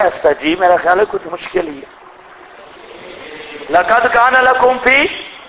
ایسا جی میرا خیال ہے کچھ مشکل ہی ہے. لقد کان لکم فی،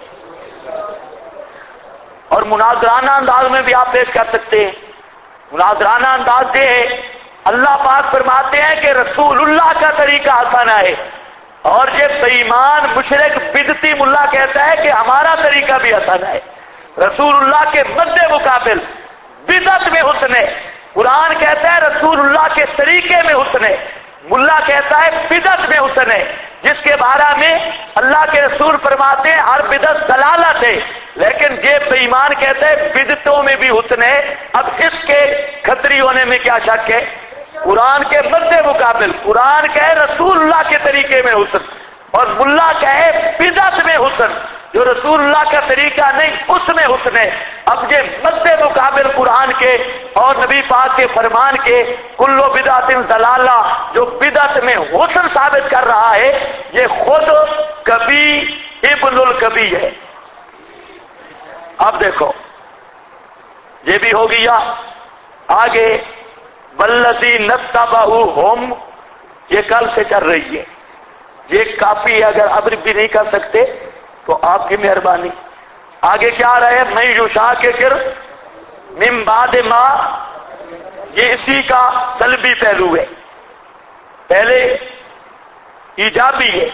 اور مناظرانہ انداز میں بھی آپ پیش کر سکتے ہیں. مناظرانہ انداز یہ ہے، اللہ پاک فرماتے ہیں کہ رسول اللہ کا طریقہ حسن ہے، اور یہ بے ایمان مشرک بدعتی ملا کہتا ہے کہ ہمارا طریقہ بھی حسن ہے. رسول اللہ کے مد مقابل بدعت میں حسن ہے. قرآن کہتا ہے رسول اللہ کے طریقے میں حسن ہے، ملا کہتا ہے بدعت میں حسن ہے، جس کے بارے میں اللہ کے رسول فرماتے ہیں ہر بدعت ضلالت ہے. لیکن یہ بے ایمان کہتا ہے بدعتوں میں بھی حسن ہے. اب اس کے کھتری ہونے میں کیا شک ہے؟ قرآن کے مد مقابل قرآن کہے رسول اللہ کے طریقے میں حسن، اور ملا کہے بدعت میں حسن، جو رسول اللہ کا طریقہ نہیں اس میں حسن ہے. اب یہ مد مقابل قرآن کے اور نبی پاک کے فرمان کے کلو بدعت ضلالہ، جو بدعت میں حسن ثابت کر رہا ہے، یہ خود کبھی ابن الکبی ہے. اب دیکھو یہ بھی ہو گیا. آگے والذی نتبعوہم، یہ کل سے چل رہی ہے، یہ کافی ہے. اگر اب بھی نہیں کر سکتے تو آپ کی مہربانی. آگے کیا آ رہا ہے؟ من یشاقق من بعد ما، یہ اسی کا سلبی پہلو ہے. پہلے ایجابی ہے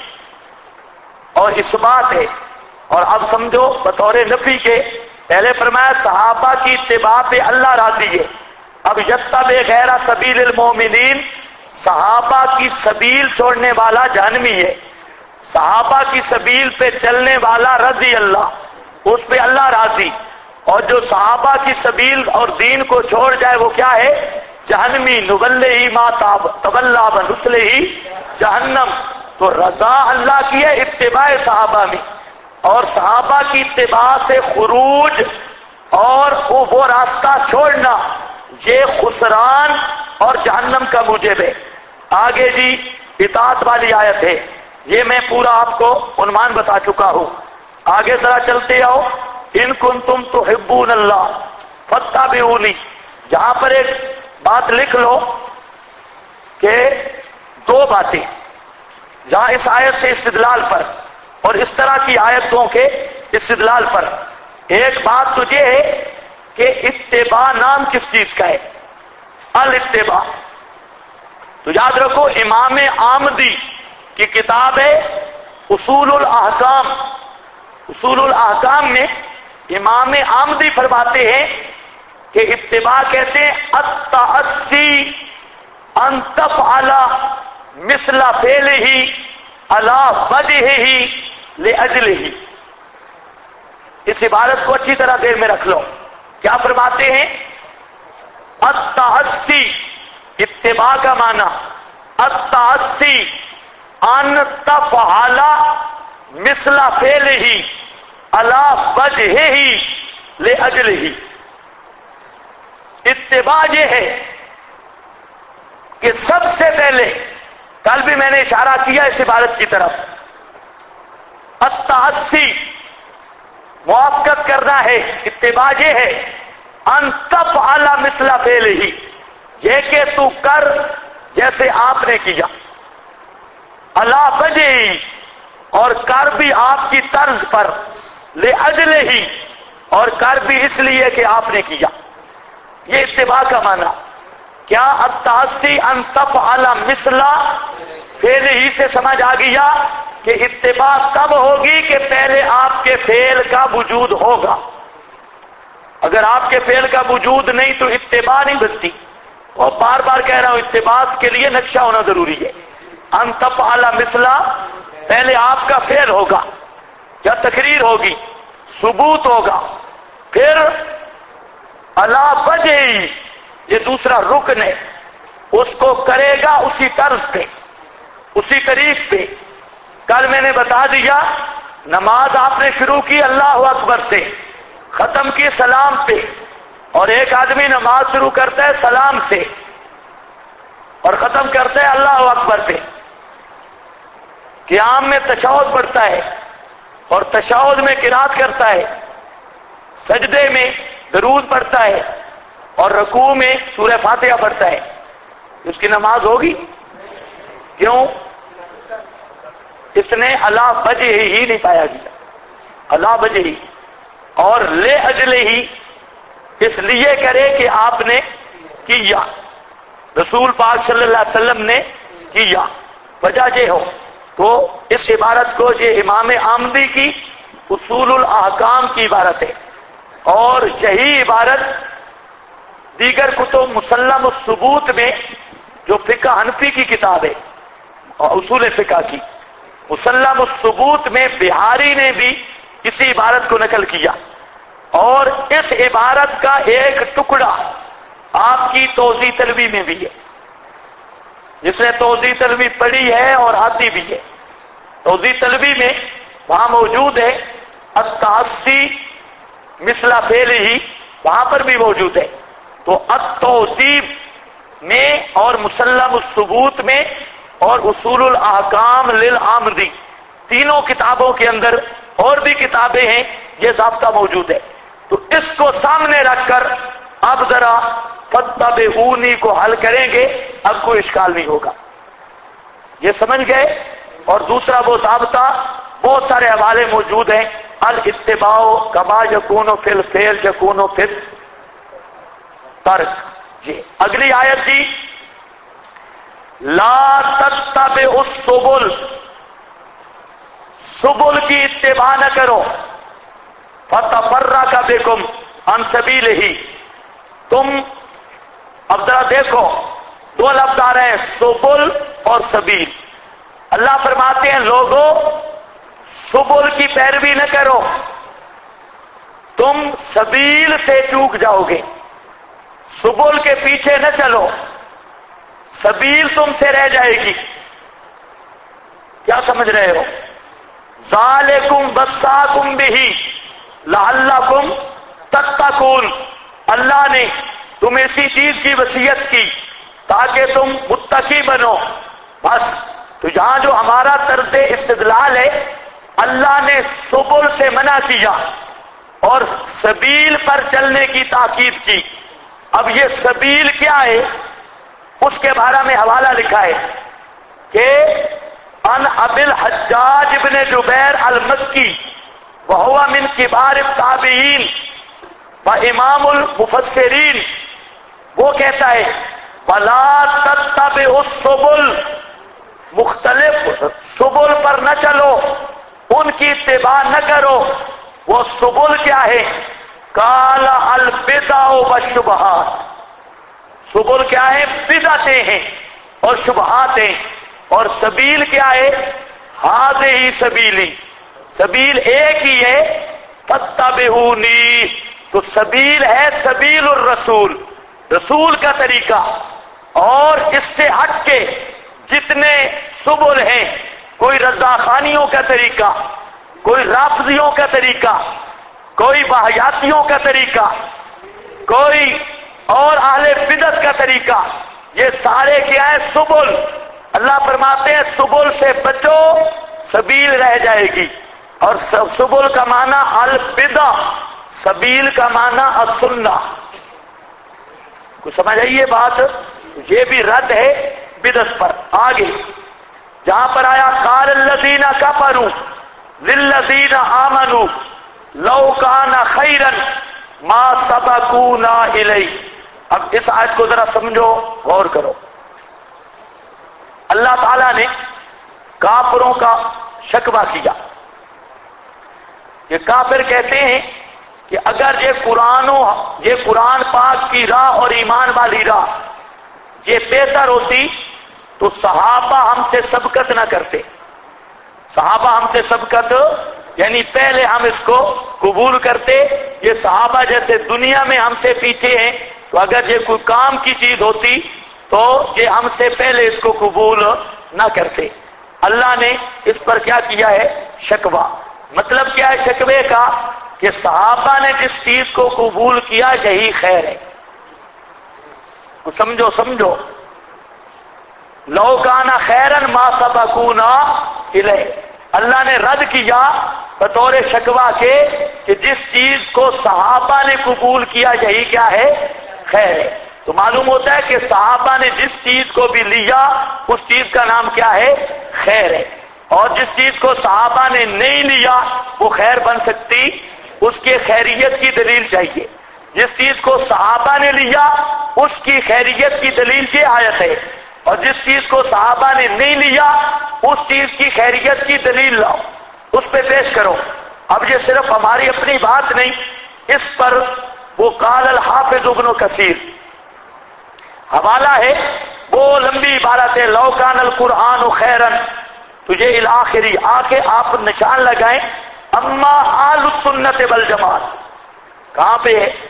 اور اثبات ہے، اور اب سمجھو بطور نفی کے. پہلے فرمایا صحابہ کی اتباع پہ اللہ راضی ہے. اب یتبع غیر سبیل المومنین، صحابہ کی سبیل چھوڑنے والا جہنمی ہے. صحابہ کی سبیل پہ چلنے والا رضی اللہ، اس پہ اللہ راضی. اور جو صحابہ کی سبیل اور دین کو چھوڑ جائے وہ کیا ہے؟ جہنمی. نبلہ ما تولا ونصلہ جہنم. تو رضا اللہ کی ہے اتباع صحابہ میں، اور صحابہ کی اتباع سے خروج اور وہ راستہ چھوڑنا یہ خسران اور جہنم کا موجب ہے. آگے جی اطاعت والی آیت ہے، یہ میں پورا آپ کو عنوان بتا چکا ہوں. آگے ذرا چلتے آؤ. ان کنتم تحبون اللہ فاتبعونی، جہاں پر ایک بات لکھ لو کہ دو باتیں جہاں اس آیت سے استدلال پر اور اس طرح کی آیتوں کے استدلال پر. ایک بات تو یہ ہے کہ اتباع نام کس چیز کا ہے؟ الاتباع. تو یاد رکھو امام آمدی کی کتاب ہے اصول الاحکام. اصول الاحکام میں امام آمدی فرماتے ہیں کہ اتباع کہتے ہیں التأسی ان تفعل مثل فعلہ علی وجہہ لأجلہ. اس عبارت کو اچھی طرح ذہن میں رکھ لو. کیا فرماتے ہیں؟ التأسی، اتباع کا معنی التأسی ان تفعل مثل فعلہ علی وجہہ لأجلہ. اتباع یہ ہے کہ سب سے پہلے، کل بھی میں نے اشارہ کیا اس عبارت کی طرف، التأسی موافقت کرنا ہے. اتباع یہ ہے ان تفعل مثل فعلہ، یہ کہ تو کر جیسے آپ نے کیا، علی وجہہ، اور کر بھی آپ کی طرز پر، لأجلہ، اور کر بھی اس لیے کہ آپ نے کیا. یہ اتباع کا معنی. کیا التأسی ان تفعل مثل فعلہ سے سمجھ آ گیا کہ اتباع تب ہوگی کہ پہلے آپ کے فعل کا وجود ہوگا. اگر آپ کے فعل کا وجود نہیں تو اتباع نہیں بنتی. اور بار بار کہہ رہا ہوں اتباع کے لیے نقشہ ہونا ضروری ہے. ان تفعل مثل، پہلے آپ کا فعل ہوگا یا تقریر ہوگی، ثبوت ہوگا، پھر علی وجہ، یہ دوسرا رکن ہے، اس کو کرے گا اسی طرز پہ، اسی طریق پہ. کل میں نے بتا دیا نماز آپ نے شروع کی اللہ اکبر سے، ختم کی سلام پہ، اور ایک آدمی نماز شروع کرتا ہے سلام سے اور ختم کرتا ہے اللہ اکبر پہ. قیام میں تشہد پڑھتا ہے اور تشہد میں قرات کرتا ہے، سجدے میں درود پڑھتا ہے اور رکوع میں سورہ فاتحہ پڑھتا ہے. اس کی نماز ہوگی؟ کیوں؟ اس نے اللہ وجہ ہی نہیں پایا گیا، اللہ وجہ ہی، اور لے اجل ہی اس لیے کرے کہ آپ نے کیا، رسول پاک صلی اللہ علیہ وسلم نے کیا، وجہ یہ ہو۔ تو اس عبارت کو یہ امام آمدی کی اصول الاحکام کی عبارت ہے، اور یہی عبارت دیگر کتب مسلم الثبوت میں جو فقہ حنفی کی کتاب ہے اور اصول فقہ کی مسلم الثبوت میں بہاری نے بھی اسی عبارت کو نقل کیا، اور اس عبارت کا ایک ٹکڑا آپ کی توضیح طلبی میں بھی ہے، جس نے توضیح طلبی پڑھی ہے اور آتی بھی ہے۔ توضیح طلبی میں وہاں موجود ہے التحصی مثل فعل ہی، وہاں پر بھی موجود ہے۔ تو التوصیف میں اور مسلم الثبوت میں اور اصول الاحکام للعامدی تینوں کتابوں کے اندر اور بھی کتابیں ہیں، یہ ضابطہ موجود ہے۔ تو اس کو سامنے رکھ کر اب ذرا فاتبعونی کو حل کریں گے، اب کوئی اشکال نہیں ہوگا، یہ سمجھ گئے۔ اور دوسرا وہ ضابطہ، بہت سارے حوالے موجود ہیں، الاتباع کما یکون فی الفعل یکون فی الترک۔ جی اگلی آیت جی، لا تتبعوا السبل، سبل کی اتباع نہ کرو، فتفرق بکم عن سبیلہ، تم اب ذرا دیکھو دو لفظ آ رہے ہیں، سبل اور سبیل۔ اللہ فرماتے ہیں لوگوں سبل کی پیروی نہ کرو، تم سبیل سے چوک جاؤ گے، سبل کے پیچھے نہ چلو، سبیل تم سے رہ جائے گی۔ کیا سمجھ رہے ہو؟ ذالکم وصاکم بہ لعلکم تتقون، اللہ نے تم اسی چیز کی وصیت کی تاکہ تم متقی بنو۔ بس تو یہاں جو ہمارا طرز استدلال ہے، اللہ نے سبل سے منع کیا اور سبیل پر چلنے کی تاکید کی۔ اب یہ سبیل کیا ہے، اس کے بارے میں حوالہ لکھا ہے کہ ان ابی الحجاج ابن جبیر المکی وہو من کبار التابعین و امام المفسرین، وہ کہتا ہے ولا تتبعوا السبل، مختلف سبل پر نہ چلو، ان کی اتباع نہ کرو۔ وہ سبل کیا ہے؟ قال البدع والشبہات، سبل کیا ہے؟ بدعتیں ہیں اور شبہات ہیں۔ اور سبیل کیا ہے؟ ہذہ سبیلی، سبیل ایک ہی ہے، فاتبعونی، تو سبیل ہے سبیل الرسول، رسول کا طریقہ، اور اس سے ہٹ کے جتنے سبل ہیں، کوئی رضاخانیوں کا طریقہ، کوئی رافضیوں کا طریقہ، کوئی بہیاتیوں کا طریقہ، کوئی اور اہل بدعت کا طریقہ، یہ سارے کیا ہے؟ سبل۔ اللہ فرماتے ہیں سبل سے بچو، سبیل رہ جائے گی۔ اور سبل کا معنی البدع، سبیل کا معنی السنہ۔ کچھ سمجھ آئیے بات؟ یہ بھی رد ہے بدعت پر۔ آگے جہاں پر آیا قال الذین کفروا للذین آمنوا لو کان خیرا ما سبقونا الیہ۔ اب اس آیت کو ذرا سمجھو، غور کرو۔ اللہ تعالیٰ نے کافروں کا شکوہ کیا، یہ کافر کہتے ہیں کہ اگر یہ قرآن پاک کی راہ اور ایمان والی راہ یہ بہتر ہوتی تو صحابہ ہم سے سبقت نہ کرتے، صحابہ ہم سے سبقت یعنی پہلے ہم اس کو قبول کرتے۔ یہ صحابہ جیسے دنیا میں ہم سے پیچھے ہیں، تو اگر یہ کوئی کام کی چیز ہوتی تو یہ ہم سے پہلے اس کو قبول نہ کرتے۔ اللہ نے اس پر کیا کیا ہے؟ شکوہ۔ مطلب کیا ہے شکوے کا؟ کہ صحابہ نے جس چیز کو قبول کیا یہی خیر ہے۔ سمجھو لو کان خیرا ما سبقونا الیہ، اللہ نے رد کیا بطور شکوہ کے کہ جس چیز کو صحابہ نے قبول کیا یہی کیا ہے؟ خیر ہے۔ تو معلوم ہوتا ہے کہ صحابہ نے جس چیز کو بھی لیا اس چیز کا نام کیا ہے؟ خیر ہے. اور جس چیز کو صحابہ نے نہیں لیا وہ خیر بن سکتی؟ اس کے خیریت کی دلیل چاہیے. جس چیز کو صحابہ نے لیا اس کی خیریت کی دلیل یہ آیت ہے، اور جس چیز کو صحابہ نے نہیں لیا اس چیز کی خیریت کی دلیل لاؤ، اس پہ پیش کرو. اب یہ صرف ہماری اپنی بات نہیں، اس پر وہ قال الحافظ ابن کثیر حوالہ ہے، وہ لمبی عبارت ہے، لو کان القرآن خیرا تو یہ الاخری آ کے آپ نشان لگائیں. اما اہل السنت والجماعت کہاں پہ ہے؟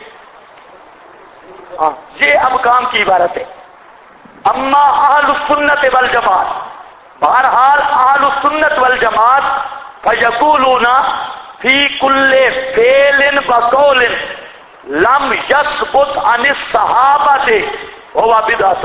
یہ اب کام کی عبارت ہے. اما اہل السنت والجماعت، بہرحال اہل السنت والجماعت فیقولون فی کل فعل وقول لم یثبت عن الصحابۃ وهو بدعۃ.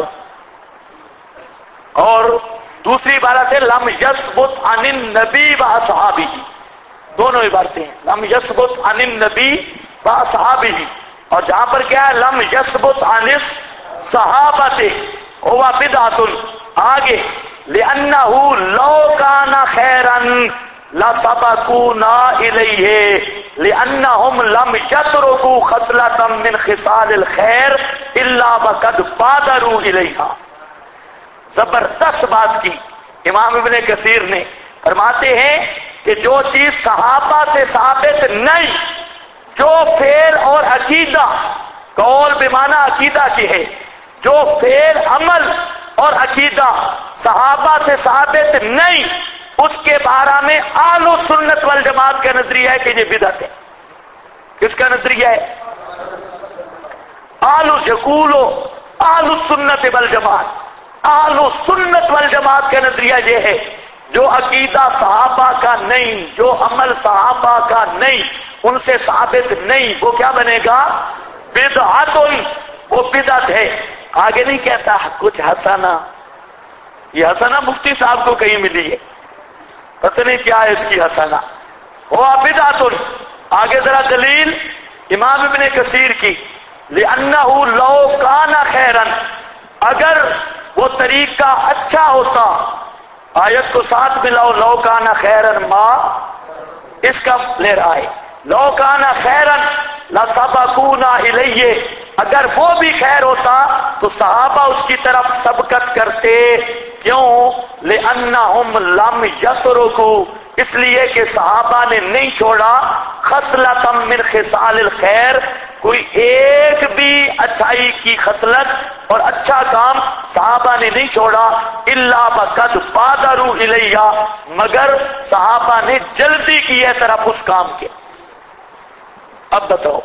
اور دوسری عبارت ہے لم یثبت عن النبی واصحابہ، دونوں عبارتیں ہیں، لم یثبت عن النبی واصحابہ. اور جہاں پر کیا ہے لم یثبت عن الصحابۃ وهو بدعۃ، آگے لأنه لو كان خيرا لسبقونا إليه لأنهم لم يتركوا خصلة من خصال الخير إلا وقد بادروا إليها. زبردست بات کی امام ابن کثیر نے، فرماتے ہیں کہ جو چیز صحابہ سے ثابت نہیں، جو فعل اور عقیدہ، قول بمعنی عقیدہ کی ہے، جو فعل عمل اور عقیدہ صحابہ سے ثابت نہیں، اس کے بارے میں اہل سنت والجماعت کا نظریہ ہے کہ یہ بدعت ہے. کس کا نظریہ ہے؟ اہل السنت والجماعت. اہل سنت والجماعت کا نظریہ یہ ہے جو عقیدہ صحابہ کا نہیں، جو عمل صحابہ کا نہیں، ان سے ثابت نہیں، وہ کیا بنے گا؟ بدعت. وہ بدعت ہے. آگے نہیں کہتا کچھ حسنہ، یہ حسنہ مفتی صاحب کو کہیں ملی ہے، پتہ نہیں کیا ہے اس کی حسنہ، وہ بدعت. آگے ذرا دلیل امام ابن کثیر کی، لأنه لو کان خیرا، اگر وہ طریقہ اچھا ہوتا، آیت کو ساتھ ملاؤ، لو کان خیرا ما، اس کا لے رہا ہے، لو کان خیرا لسبقونا الیہ، اگر وہ بھی خیر ہوتا تو صحابہ اس کی طرف سبقت کرتے. کیوں؟ لأنہم لم یترکوا، اس لیے کہ صحابہ نے نہیں چھوڑا خصلۃ من خصال الخیر، کوئی ایک بھی اچھائی کی خصلت اور اچھا کام صحابہ نے نہیں چھوڑا، الا وقد بادروا الیہ، مگر صحابہ نے جلدی کی ہے طرف اس کام کے. اب بتاؤ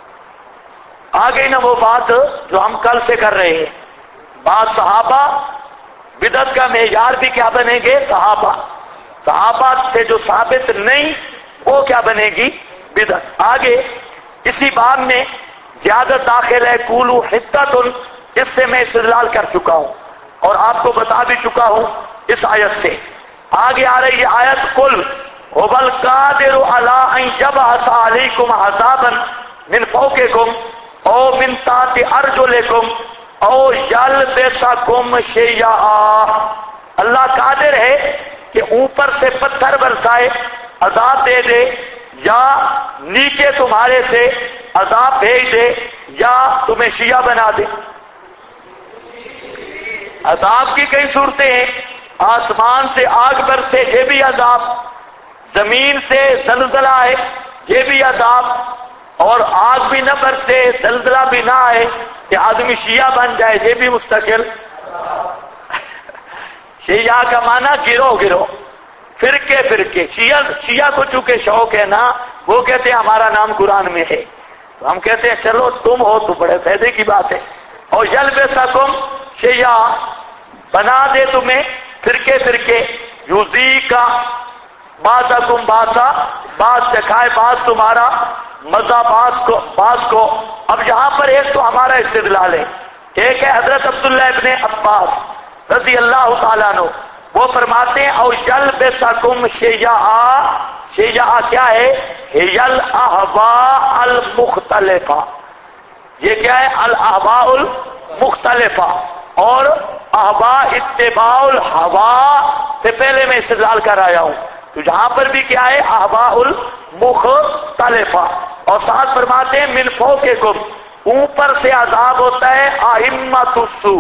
آ گئی نا وہ بات جو ہم کل سے کر رہے ہیں. بعض صحابہ، بدعت کا معیار بھی کیا بنے گے؟ صحابہ. صحابہ سے جو ثابت نہیں وہ کیا بنے گی؟ بدعت. آگے اسی باب میں زیادت داخل ہے قولوا حطۃ، اس سے میں استدلال کر چکا ہوں اور آپ کو بتا بھی چکا ہوں اس آیت سے. آگے آ رہی ہے آیت قل هو القادر علی ان یبعث علیکم عذابا من فوقکم او من تحت ارجلکم او یلبسکم شیعا. اللہ قادر ہے کہ اوپر سے پتھر برسائے عذاب دے دے، یا نیچے تمہارے سے عذاب بھیج دے، یا تمہیں شیعہ بنا دے. عذاب کی کئی صورتیں ہیں، آسمان سے آگ برسے یہ بھی عذاب، زمین سے زلزلہ ہے یہ بھی عذاب، اور آگ بھی نہ برسے زلزلہ بھی نہ آئے کہ آدمی شیعہ بن جائے یہ بھی مستقل. شیعہ کا معنی گروہ گروہ، فرقے فرقے. شیعہ کو چونکہ شوق ہے نا، وہ کہتے ہیں ہمارا نام قرآن میں ہے، تو ہم کہتے ہیں چلو تم ہو تو بڑے فائدے کی بات ہے. اور یلبسکم شیعہ، بنا دے تمہیں فرقے فرقے، یذیقا بعضکم بعضا، بعض چکھائے بعض تمہارا مزہ بعض کو. اب یہاں پر ایک تو ہمارا استدلال ہے، ایک ہے حضرت عبداللہ ابن عباس رضی اللہ تعالیٰ عنہ، وہ فرماتے ہیں اور یلبسکم شیعا. شیعا کیا ہے؟ ہی الاہواء المختلفہ. یہ کیا ہے؟ الاہواء مختلفہ، اور احوا اتباع الہوا سے پہلے میں استدلال کر آیا ہوں، تو جہاں پر بھی کیا ہے احوا المختلفہ، اور ساتھ فرماتے ہیں من فوقکم، اوپر سے عذاب ہوتا ہے ائمۃ السوء،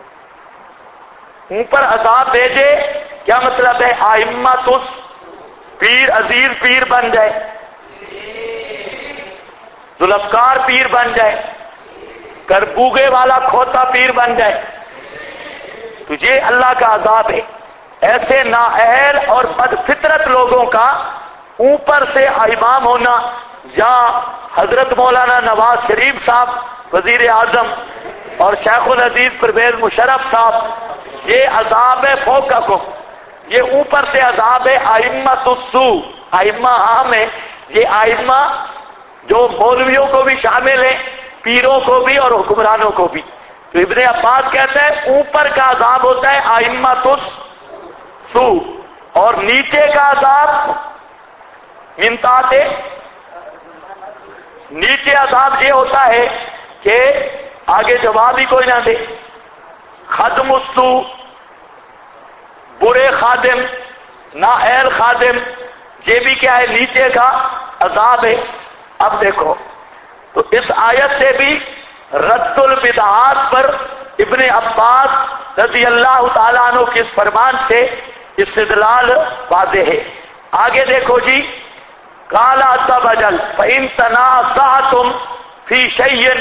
اوپر عذاب بھیجے، کیا مطلب ہے ائمۃ پیر عزیز پیر بن جائے، ذوالفقار پیر بن جائے، کربوگے والا کھوتا پیر بن جائے، تو یہ اللہ کا عذاب ہے۔ ایسے نااہل اور بد فطرت لوگوں کا اوپر سے امام ہونا، یا حضرت مولانا نواز شریف صاحب وزیر اعظم اور شیخ الحدیث پرویز مشرف صاحب، یہ عذاب ہے فوقکم، یہ اوپر سے عذاب ہے ائمۃ السوء۔ ائمہ عام ہے، یہ ائمہ جو مولویوں کو بھی شامل ہیں، پیروں کو بھی اور حکمرانوں کو بھی۔ تو ابن عباس کہتے ہیں اوپر کا عذاب ہوتا ہے ائمۃ السوء، اور نیچے کا عذاب منتاتے، نیچے عذاب یہ ہوتا ہے کہ آگے جواب ہی کوئی نہ دے، خدم السوء، برے خادم، نااہل خادم، یہ بھی کیا ہے نیچے کا عذاب ہے۔ اب دیکھو تو اس آیت سے بھی رد البدعات پر ابن عباس رضی اللہ تعالیٰ عنہ کے اس فرمان سے استدلال واضح ہے۔ آگے دیکھو جی، قال عز وجل فإن تنازعتم في شيء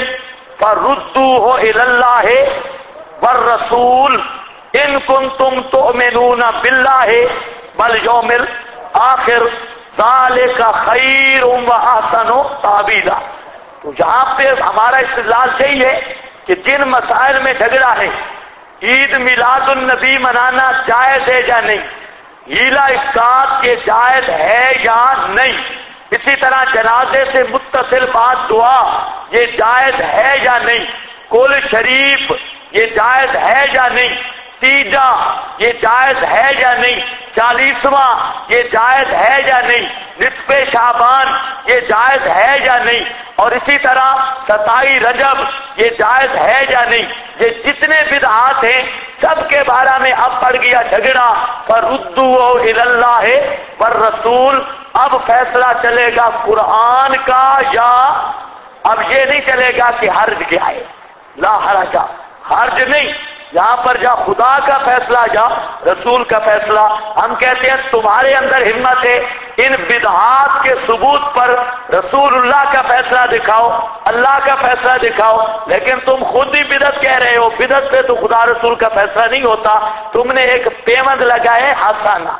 فردوه إلى الله والرسول إن كنتم تؤمنون بالله واليوم الآخر ذلك خير وأحسن تأويلا۔ تو یہاں پہ ہمارا استدلال یہی ہے کہ جن مسائل میں جھگڑا ہے، عید میلاد النبی منانا جائز ہے یا نہیں، ہیلا اسقاط کے جائز ہے یا نہیں، اسی طرح جنازے سے متصل بات دعا یہ جائز ہے یا نہیں، کل شریف یہ جائز ہے یا نہیں، تیجا یہ جائز ہے یا نہیں، 40واں یہ جائز ہے یا نہیں، نصف شعبان یہ جائز ہے یا نہیں، اور اسی طرح 27 رجب یہ جائز ہے یا نہیں، یہ جتنے بدعات ہیں سب کے بارے میں اب پڑ گیا جھگڑا، فردوہ الی اللہ والرسول۔ اب فیصلہ چلے گا قرآن کا، یا اب یہ نہیں چلے گا کہ حرج کیا ہے، لا حرج، حرج نہیں، یہاں پر جا خدا کا فیصلہ جا رسول کا فیصلہ۔ ہم کہتے ہیں تمہارے اندر ہمت ہے، ان بدعات کے ثبوت پر رسول اللہ کا فیصلہ دکھاؤ، اللہ کا فیصلہ دکھاؤ، لیکن تم خود ہی بدعت کہہ رہے ہو، بدعت پہ تو خدا رسول کا فیصلہ نہیں ہوتا۔ تم نے ایک پیوند لگائے حسانہ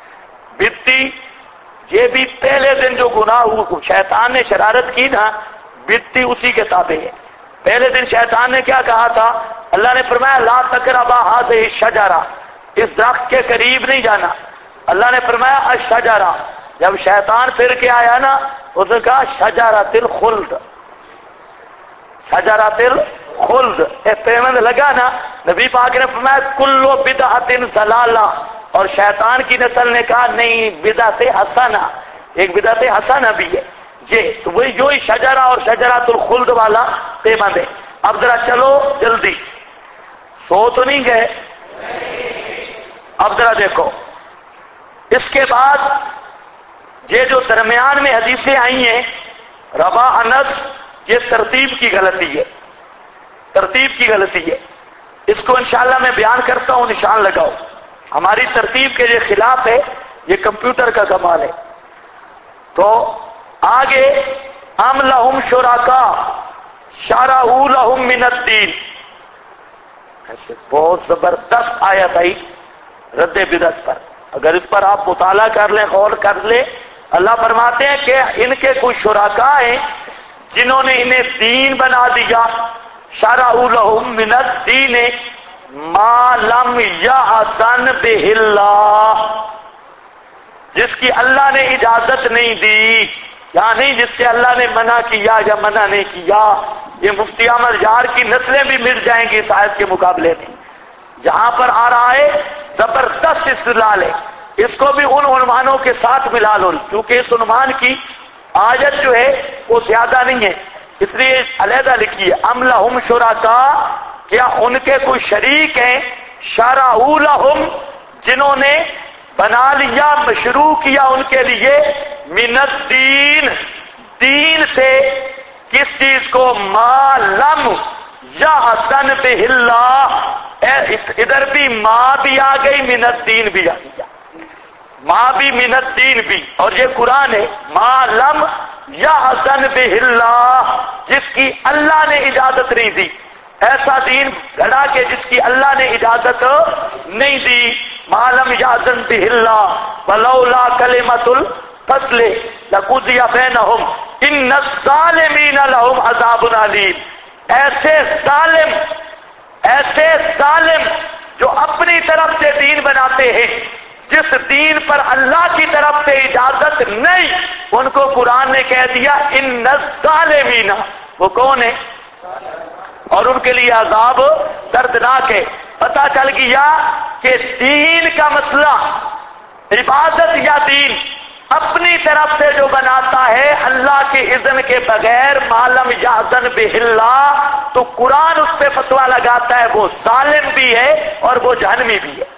بدتی، یہ بھی پہلے دن جو گناہ ہوا شیطان نے شرارت کی نا، بدتی اسی کے تابع ہے۔ پہلے دن شیطان نے کیا کہا تھا؟ اللہ نے فرمایا لا تقربا هذه الشجرہ، اس درخت کے قریب نہیں جانا۔ اللہ نے فرمایا الشجرہ، جب شیطان پھر کے آیا نا اس نے کہا شجرۃ الخلد، شجرۃ الخلد، پیوند لگا نا۔ نبی پاک نے فرمایا کل بدعۃ ضلالہ، اور شیطان کی نسل نے کہا نہیں بدعت حسنہ، ایک بدعت حسنہ بھی ہے یہ، تو وہی جو ہی شجرہ اور شجرۃ الخلد والا پیوند ہے۔ اب ذرا چلو جلدی، سو تو نہیں گئے؟ اب ذرا دیکھو، اس کے بعد یہ جو درمیان میں حدیثیں آئی ہیں روا انس، یہ ترتیب کی غلطی ہے، ترتیب کی غلطی ہے، اس کو انشاءاللہ میں بیان کرتا ہوں، نشان لگاؤ۔ ہماری ترتیب کے یہ خلاف ہے، یہ کمپیوٹر کا کمال ہے۔ تو آگے ام لہم شرکاء شرعوا لہم من الدین، ایسے بہت زبردست آیت آئی رد بدعت پر، اگر اس پر آپ مطالعہ کر لیں، غور کر لیں، اللہ فرماتے ہیں کہ ان کے کچھ شرکاء ہیں جنہوں نے انہیں دین بنا دیا، شرعوا لہم من الدین ما لم یأذن بہ اللہ، جس کی اللہ نے اجازت نہیں دی، یعنی جس سے اللہ نے منع کیا یا منع نہیں کیا۔ یہ مفتی احمد یار کی نسلیں بھی مل جائیں گی اس آیت کے مقابلے میں، جہاں پر آ رہا ہے زبردست استدلال ہے، اس کو بھی ان عنوانوں کے ساتھ ملا لو، کیونکہ اس عنوان کی آیت جو ہے وہ زیادہ نہیں ہے، اس لیے علیحدہ لکھی ہے ام لہم شرکاء کیا ان کے کوئی شریک ہیں شرعوا لہم جنہوں نے بنا لیا مشروع کیا ان کے لیے من الدین دین سے کس چیز کو ما لم یأذن بہ اللہ ادھر بھی ما بھی آ گئی من الدین بھی آ گیا ما بھی من الدین بھی اور یہ قرآن ہے ما لم یأذن بہ اللہ جس کی اللہ نے اجازت نہیں دی ایسا دین گھڑا کے جس کی اللہ نے اجازت نہیں دی ما لم یأذن بہ اللہ ولولا کلمۃ الفصل لقضی بینہم ان الظالمین لہم عذاب علیم ایسے ظالم جو اپنی طرف سے دین بناتے ہیں جس دین پر اللہ کی طرف سے اجازت نہیں ان کو قرآن نے کہہ دیا ان الظالمین وہ کون ہے اور ان کے لیے عذاب دردناک ہے پتہ چل گیا کہ دین کا مسئلہ عبادت یا دین اپنی طرف سے جو بناتا ہے اللہ کے اذن کے بغیر معلم یأذن بہ اللہ تو قرآن اس پہ فتویٰ لگاتا ہے وہ ظالم بھی ہے اور وہ جہنمی بھی ہے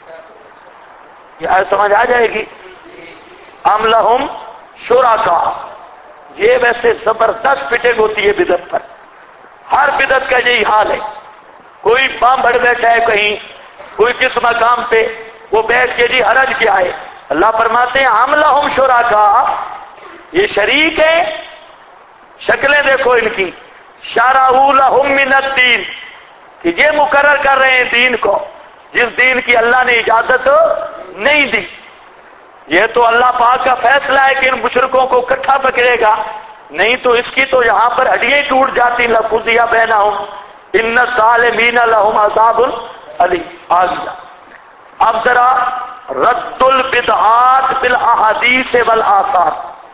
یہ سمجھ آ جائے گی ام لہم شرکاء یہ ویسے زبردست فٹنگ ہوتی ہے بدعت پر ہر بدعت کا یہی حال ہے کوئی بام بڑھ بیٹھا ہے کہیں کوئی کس مقام پہ وہ بیٹھ کے جی حرج کیا ہے اللہ فرماتے ہیں ام لہم شرکاء یہ شریک ہے شکلیں دیکھو ان کی شرعوا لہم من الدین کہ یہ مقرر کر رہے ہیں دین کو جس دین کی اللہ نے اجازت نہیں دی یہ تو اللہ پاک کا فیصلہ ہے کہ ان مشرکوں کو اکٹھا پکڑے گا نہیں تو اس کی تو یہاں پر ہڈیاں ٹوٹ جاتی لقضی بینہم ان الظالمین لہم عذاب علیم آ گیا اب ذرا رد البدعات بالاحادیث والآثار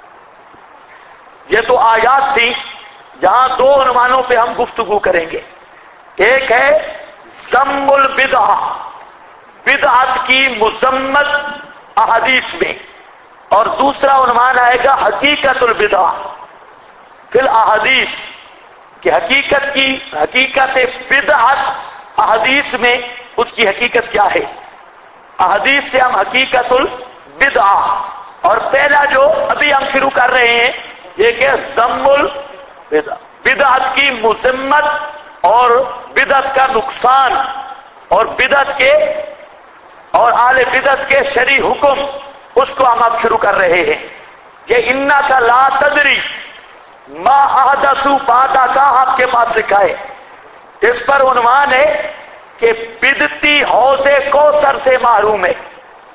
یہ تو آیات تھی جہاں دو عنوانوں پہ ہم گفتگو کریں گے ایک ہے ذم البدع بدعت کی مذمت احادیث میں اور دوسرا عنوان آئے گا حقیقت البدع فی الاحادیث کہ حقیقت بدعت احادیث میں اس کی حقیقت کیا ہے احادیث سے ہم حقیقت البدع اور پہلا جو ابھی ہم شروع کر رہے ہیں یہ کہ ذم البدع بدعت کی مذمت اور بدعت کا نقصان اور بدعت کے اور اہل بدعت کے شرعی حکم اس کو ہم اب شروع کر رہے ہیں یہ انا کا لا تدری ما احدثوا بعدک کا آپ کے پاس لکھا ہے اس پر عنوان ہے کہ بدعتی حوض کوثر سے محروم ہے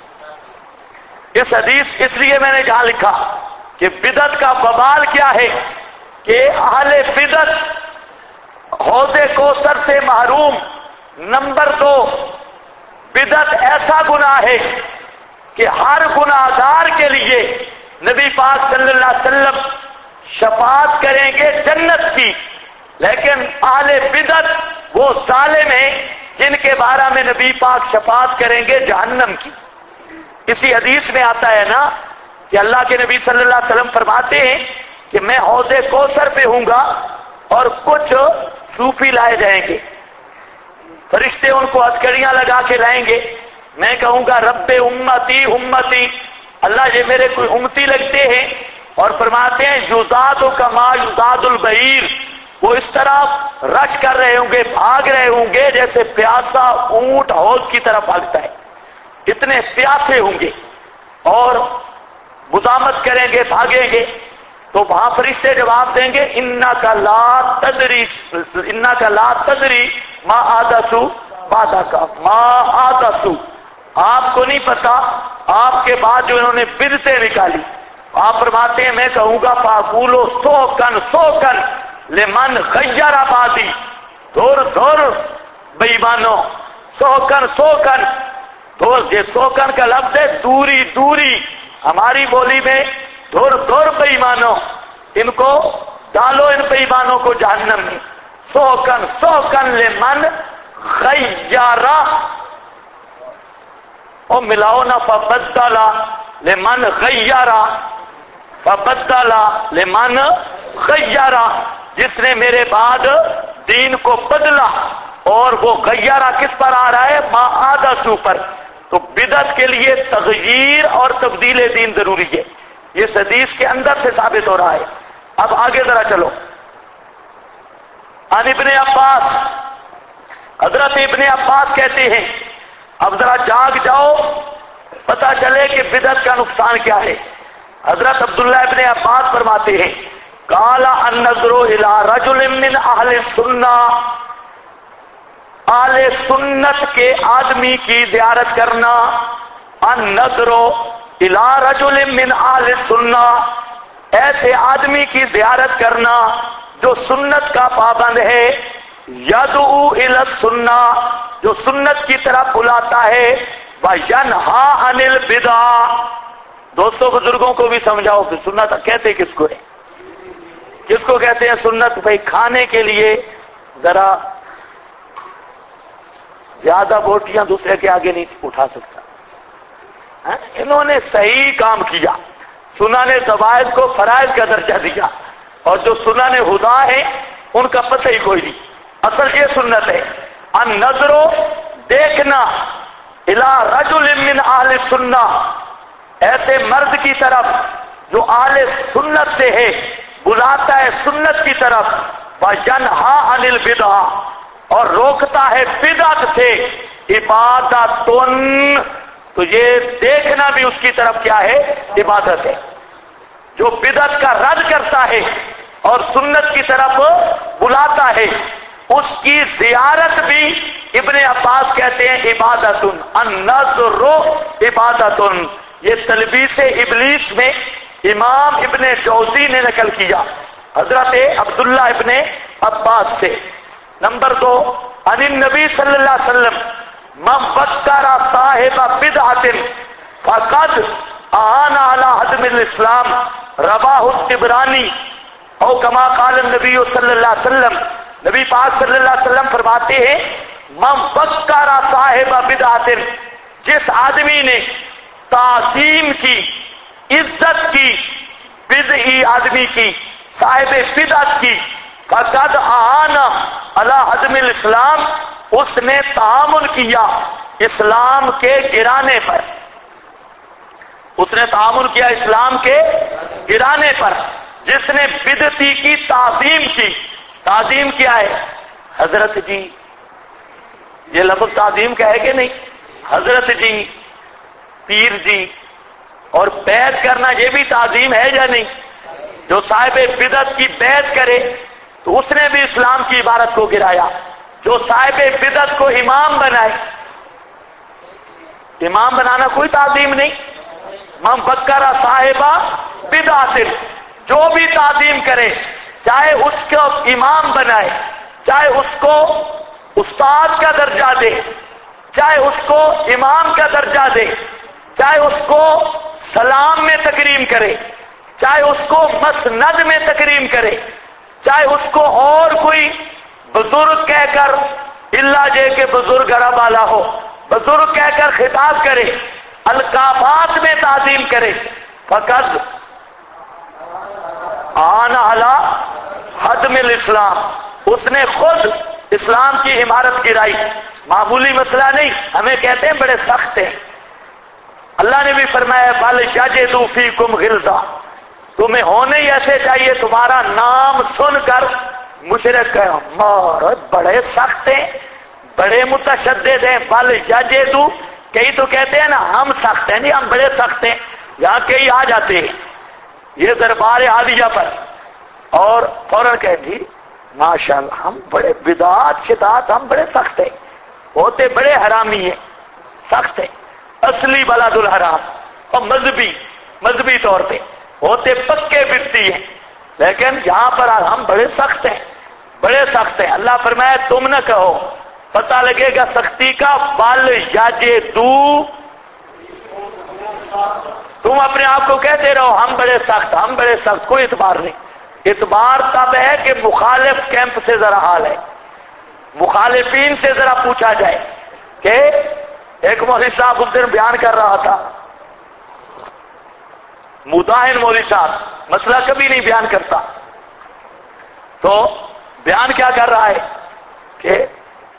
اس حدیث اس لیے میں نے جہاں لکھا کہ بدعت کا وبال کیا ہے کہ اہل بدعت حوض کوثر سے محروم نمبر 2 بدعت ایسا گناہ ہے کہ ہر گناہگار کے لیے نبی پاک صلی اللہ علیہ وسلم شفاعت کریں گے جنت کی لیکن اہل بدعت وہ ظالم ہیں جن کے بارے میں نبی پاک شفاعت کریں گے جہنم کی اسی حدیث میں آتا ہے نا کہ اللہ کے نبی صلی اللہ علیہ وسلم فرماتے ہیں کہ میں حوض کوثر پہ ہوں گا اور کچھ صوفی لائے جائیں گے فرشتے ان کو ہتھکڑیاں لگا کے لائیں گے میں کہوں گا رب امتی امتی اللہ یہ میرے کوئی امتی لگتے ہیں اور فرماتے ہیں یزاد کما یزاد البعیر وہ اس طرح رش کر رہے ہوں گے بھاگ رہے ہوں گے جیسے پیاسا اونٹ حوض کی طرف بھاگتا ہے اتنے پیاسے ہوں گے اور مزاحمت کریں گے بھاگیں گے تو وہاں فرشتے جواب دیں گے انک لا تدری ما احدثوا بعدک ما احدثوا آپ کو نہیں پتا آپ کے بعد جو انہوں نے بدعتیں نکالی آپ فرماتے ہیں میں کہوں گا فاقولو سوکن لمن غیر آبادی دور بے ایمانو سوکن یہ سوکن کا لفظ ہے دوری ہماری بولی میں دور بے ایمانو ان کو ڈالو ان بے ایمانوں کو جہنم میں سوکن لمن غیرہ اور ملاؤ نا فبدلا لمن غیرہ فبدلا لمن غیرہ جس نے میرے بعد دین کو بدلا اور وہ غیرہ کس پر آ رہا ہے؟ ما حدثوا پر. تو بدعت کے لیے تغییر اور تبدیل دین ضروری ہے. یہ حدیث کے اندر سے ثابت ہو رہا ہے. اب آگے ذرا چلو. عن ابن عباس، حضرت ابن عباس کہتے ہیں، اب ذرا جاگ جاؤ پتا چلے کہ بدعت کا نقصان کیا ہے. حضرت عبداللہ ابن عباس فرماتے ہیں، قال النظر الى رجل من اہل السنہ، اہل سنت کے آدمی کی زیارت کرنا. النظر الى رجل من اہل السنہ، ایسے آدمی کی زیارت کرنا جو سنت کا پابند ہے. یدعو الی السنہ، جو سنت کی طرف بلاتا ہے. وینہا عن البدع. دوستوں بزرگوں کو بھی سمجھاؤ کہ سنت کہتے کس کو ہے؟ کس کو کہتے ہیں سنت؟ بھائی کھانے کے لیے ذرا زیادہ بوٹیاں دوسرے کے آگے نہیں اٹھا سکتا. انہوں نے صحیح کام کیا، سنن زوائد کو فرائض کا درجہ دیا، اور جو سنن ہدا ہے ان کا پتہ ہی کوئی نہیں. اصل یہ سنت ہے. النظر، دیکھنا، الی رجل من اہل السنہ، ایسے مرد کی طرف جو اہل سنت سے ہے، بلاتا ہے سنت کی طرف. وینہا عن البدع، اور روکتا ہے بدعت سے. عبادتن، تو یہ دیکھنا بھی اس کی طرف کیا ہے؟ عبادت ہے. جو بدعت کا رد کرتا ہے اور سنت کی طرف بلاتا ہے، اس کی زیارت بھی ابن عباس کہتے ہیں عبادتن. النظر عبادتن. یہ تلبیس ابلیس میں امام ابن جوزی نے نقل کیا حضرت عبداللہ ابن عباس سے. نمبر 2، عن النبی صلی اللہ علیہ وسلم، من فکر صاحب بدعۃ فقد اعان علی ہدم الاسلام، رواہ الطبرانی. او کما قال النبی صلی اللہ علیہ وسلم، نبی پاک صلی اللہ علیہ وسلم فرماتے ہیں، من فکر صاحب بدعۃ، جس آدمی نے تعظیم کی، عزت کی، بدعی آدمی کی، صاحب بدعت کی، فقد اعان علی ہدم الاسلام، اس نے تعاون کیا اسلام کے گرانے پر. اس نے تعاون کیا اسلام کے گرانے پر. جس نے بدعتی کی تعظیم کی. تعظیم کیا ہے؟ حضرت جی، یہ لفظ تعظیم کا ہے کہ نہیں؟ حضرت جی، پیر جی، اور بیعت کرنا یہ بھی تعظیم ہے یا نہیں؟ جو صاحب بدعت کی بیعت کرے تو اس نے بھی اسلام کی عبارت کو گرایا. جو صاحب بدعت کو امام بنائے، امام بنانا کوئی تعظیم نہیں. من فکر صاحب بدعۃ، جو بھی تعظیم کرے، چاہے اس کو امام بنائے، چاہے اس کو استاد کا درجہ دے، چاہے اس کو امام کا درجہ دے، چاہے اس کو سلام میں تکریم کرے، چاہے اس کو مسند میں تکریم کرے، چاہے اس کو اور کوئی بزرگ کہہ کر، اللہ جے کے بزرگ رب والا ہو، بزرگ کہہ کر خطاب کرے، القابات میں تعظیم کرے، فقط آن علی ہدم الاسلام، اس نے خود اسلام کی عمارت گرائی. معمولی مسئلہ نہیں. ہمیں کہتے ہیں بڑے سخت ہیں. اللہ نے بھی فرمایا بل یجدوا فیکم غلظہ، تمہیں ہونے ہی ایسے چاہیے تمہارا نام سن کر مشرک ہے مار بڑے سخت ہیں، بڑے متشدد ہیں. بل یجدوا، کئی تو کہتے ہیں نا ہم سخت ہیں، نہیں ہم بڑے سخت ہیں. یہاں کئی آ جاتے ہیں یہ دربار عالیہ پر اور فوراً کہیں گی ماشاءاللہ ہم بڑے بدعات شدات، ہم بڑے سخت ہیں. ہوتے بڑے حرامی ہیں، سخت ہیں، اصلی بلد الحرام، اور مذہبی طور پہ ہوتے پکے بدعتی ہیں. لیکن یہاں پر ہم بڑے سخت ہیں، بڑے سخت ہیں. اللہ فرمایا تم نہ کہو، پتہ لگے گا سختی کا. بل یجدوا، تم اپنے آپ کو کہتے رہو ہم بڑے سخت، ہم بڑے سخت، کوئی اعتبار نہیں. اعتبار تب ہے کہ مخالف کیمپ سے ذرا حال ہے، مخالفین سے ذرا پوچھا جائے. کہ ایک مولوی صاحب اس دن بیان کر رہا تھا، مداحن مولوی صاحب، مسئلہ کبھی نہیں بیان کرتا، تو بیان کیا کر رہا ہے کہ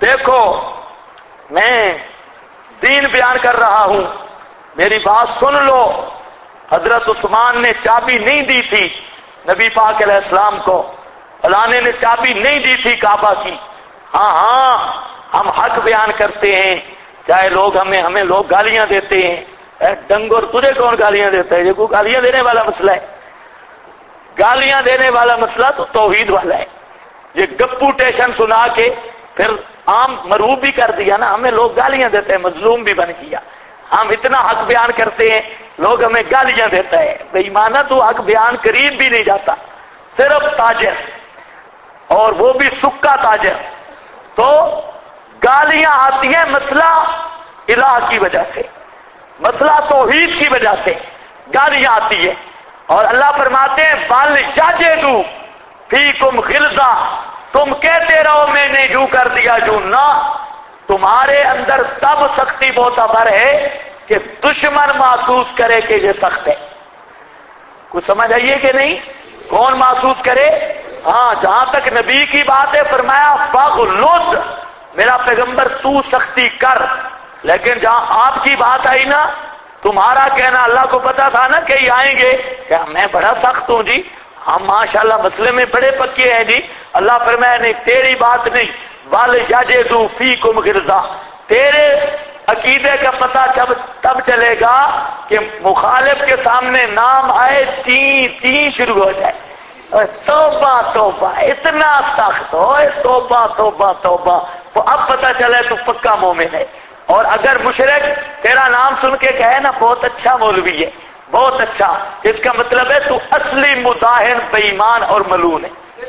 دیکھو میں دین بیان کر رہا ہوں، میری بات سن لو. حضرت عثمان نے چابی نہیں دی تھی نبی پاک علیہ السلام کو، فلانے نے چابی نہیں دی تھی کعبہ کی. ہاں ہم حق بیان کرتے ہیں، چاہے لوگ ہمیں لوگ گالیاں دیتے ہیں. ڈنگور تجھے کون گالیاں دیتا ہے؟ یہ کوئی گالیاں دینے والا مسئلہ ہے؟ گالیاں دینے والا مسئلہ تو توحید والا ہے. یہ گپو ٹیشن سنا کے پھر عام مروب بھی کر دیا نا، ہمیں لوگ گالیاں دیتے ہیں، مظلوم بھی بن کیا. ہم اتنا حق بیان کرتے ہیں، لوگ ہمیں گالیاں دیتا ہے. بے ایمانہ تو حق بیان قریب بھی نہیں جاتا، صرف تاجر، اور وہ بھی سکا تاجر. تو گالیاں آتی ہیں مسئلہ الہ کی وجہ سے، مسئلہ توحید کی وجہ سے گالیاں آتی ہے. اور اللہ فرماتے ہیں بل یجدوا فیکم غلظہ، تم کہتے رہو میں نے یوں کر دیا یوں نہ، تمہارے اندر تب سختی معتبر ہے کہ دشمن محسوس کرے کہ یہ سخت ہے. کچھ سمجھ آئیے کہ نہیں؟ کون محسوس کرے؟ ہاں جہاں تک نبی کی بات ہے فرمایا فغلظ، میرا پیغمبر تو سختی کر. لیکن جہاں آپ کی بات آئی نا، تمہارا کہنا اللہ کو پتا تھا نا کہ یہ آئیں گے، کہ میں بڑا سخت ہوں جی، ہم ماشاءاللہ مسئلے میں بڑے پکے ہیں جی. اللہ فرمایا نہیں، تیری بات نہیں، بل یجدوا فیکم غلظہ. تیرے عقیدے کا پتہ تب چلے گا کہ مخالف کے سامنے نام آئے چین چین شروع ہو جائے، توبہ توبہ اتنا سخت ہو، توبہ توبہ توبہ، تو اب پتہ چلے تو پکا مومن ہے. اور اگر مشرک تیرا نام سن کے کہے نا بہت اچھا مولوی ہے، بہت اچھا، اس کا مطلب ہے تو اصلی مداہن بے ایمان اور ملعون ہے.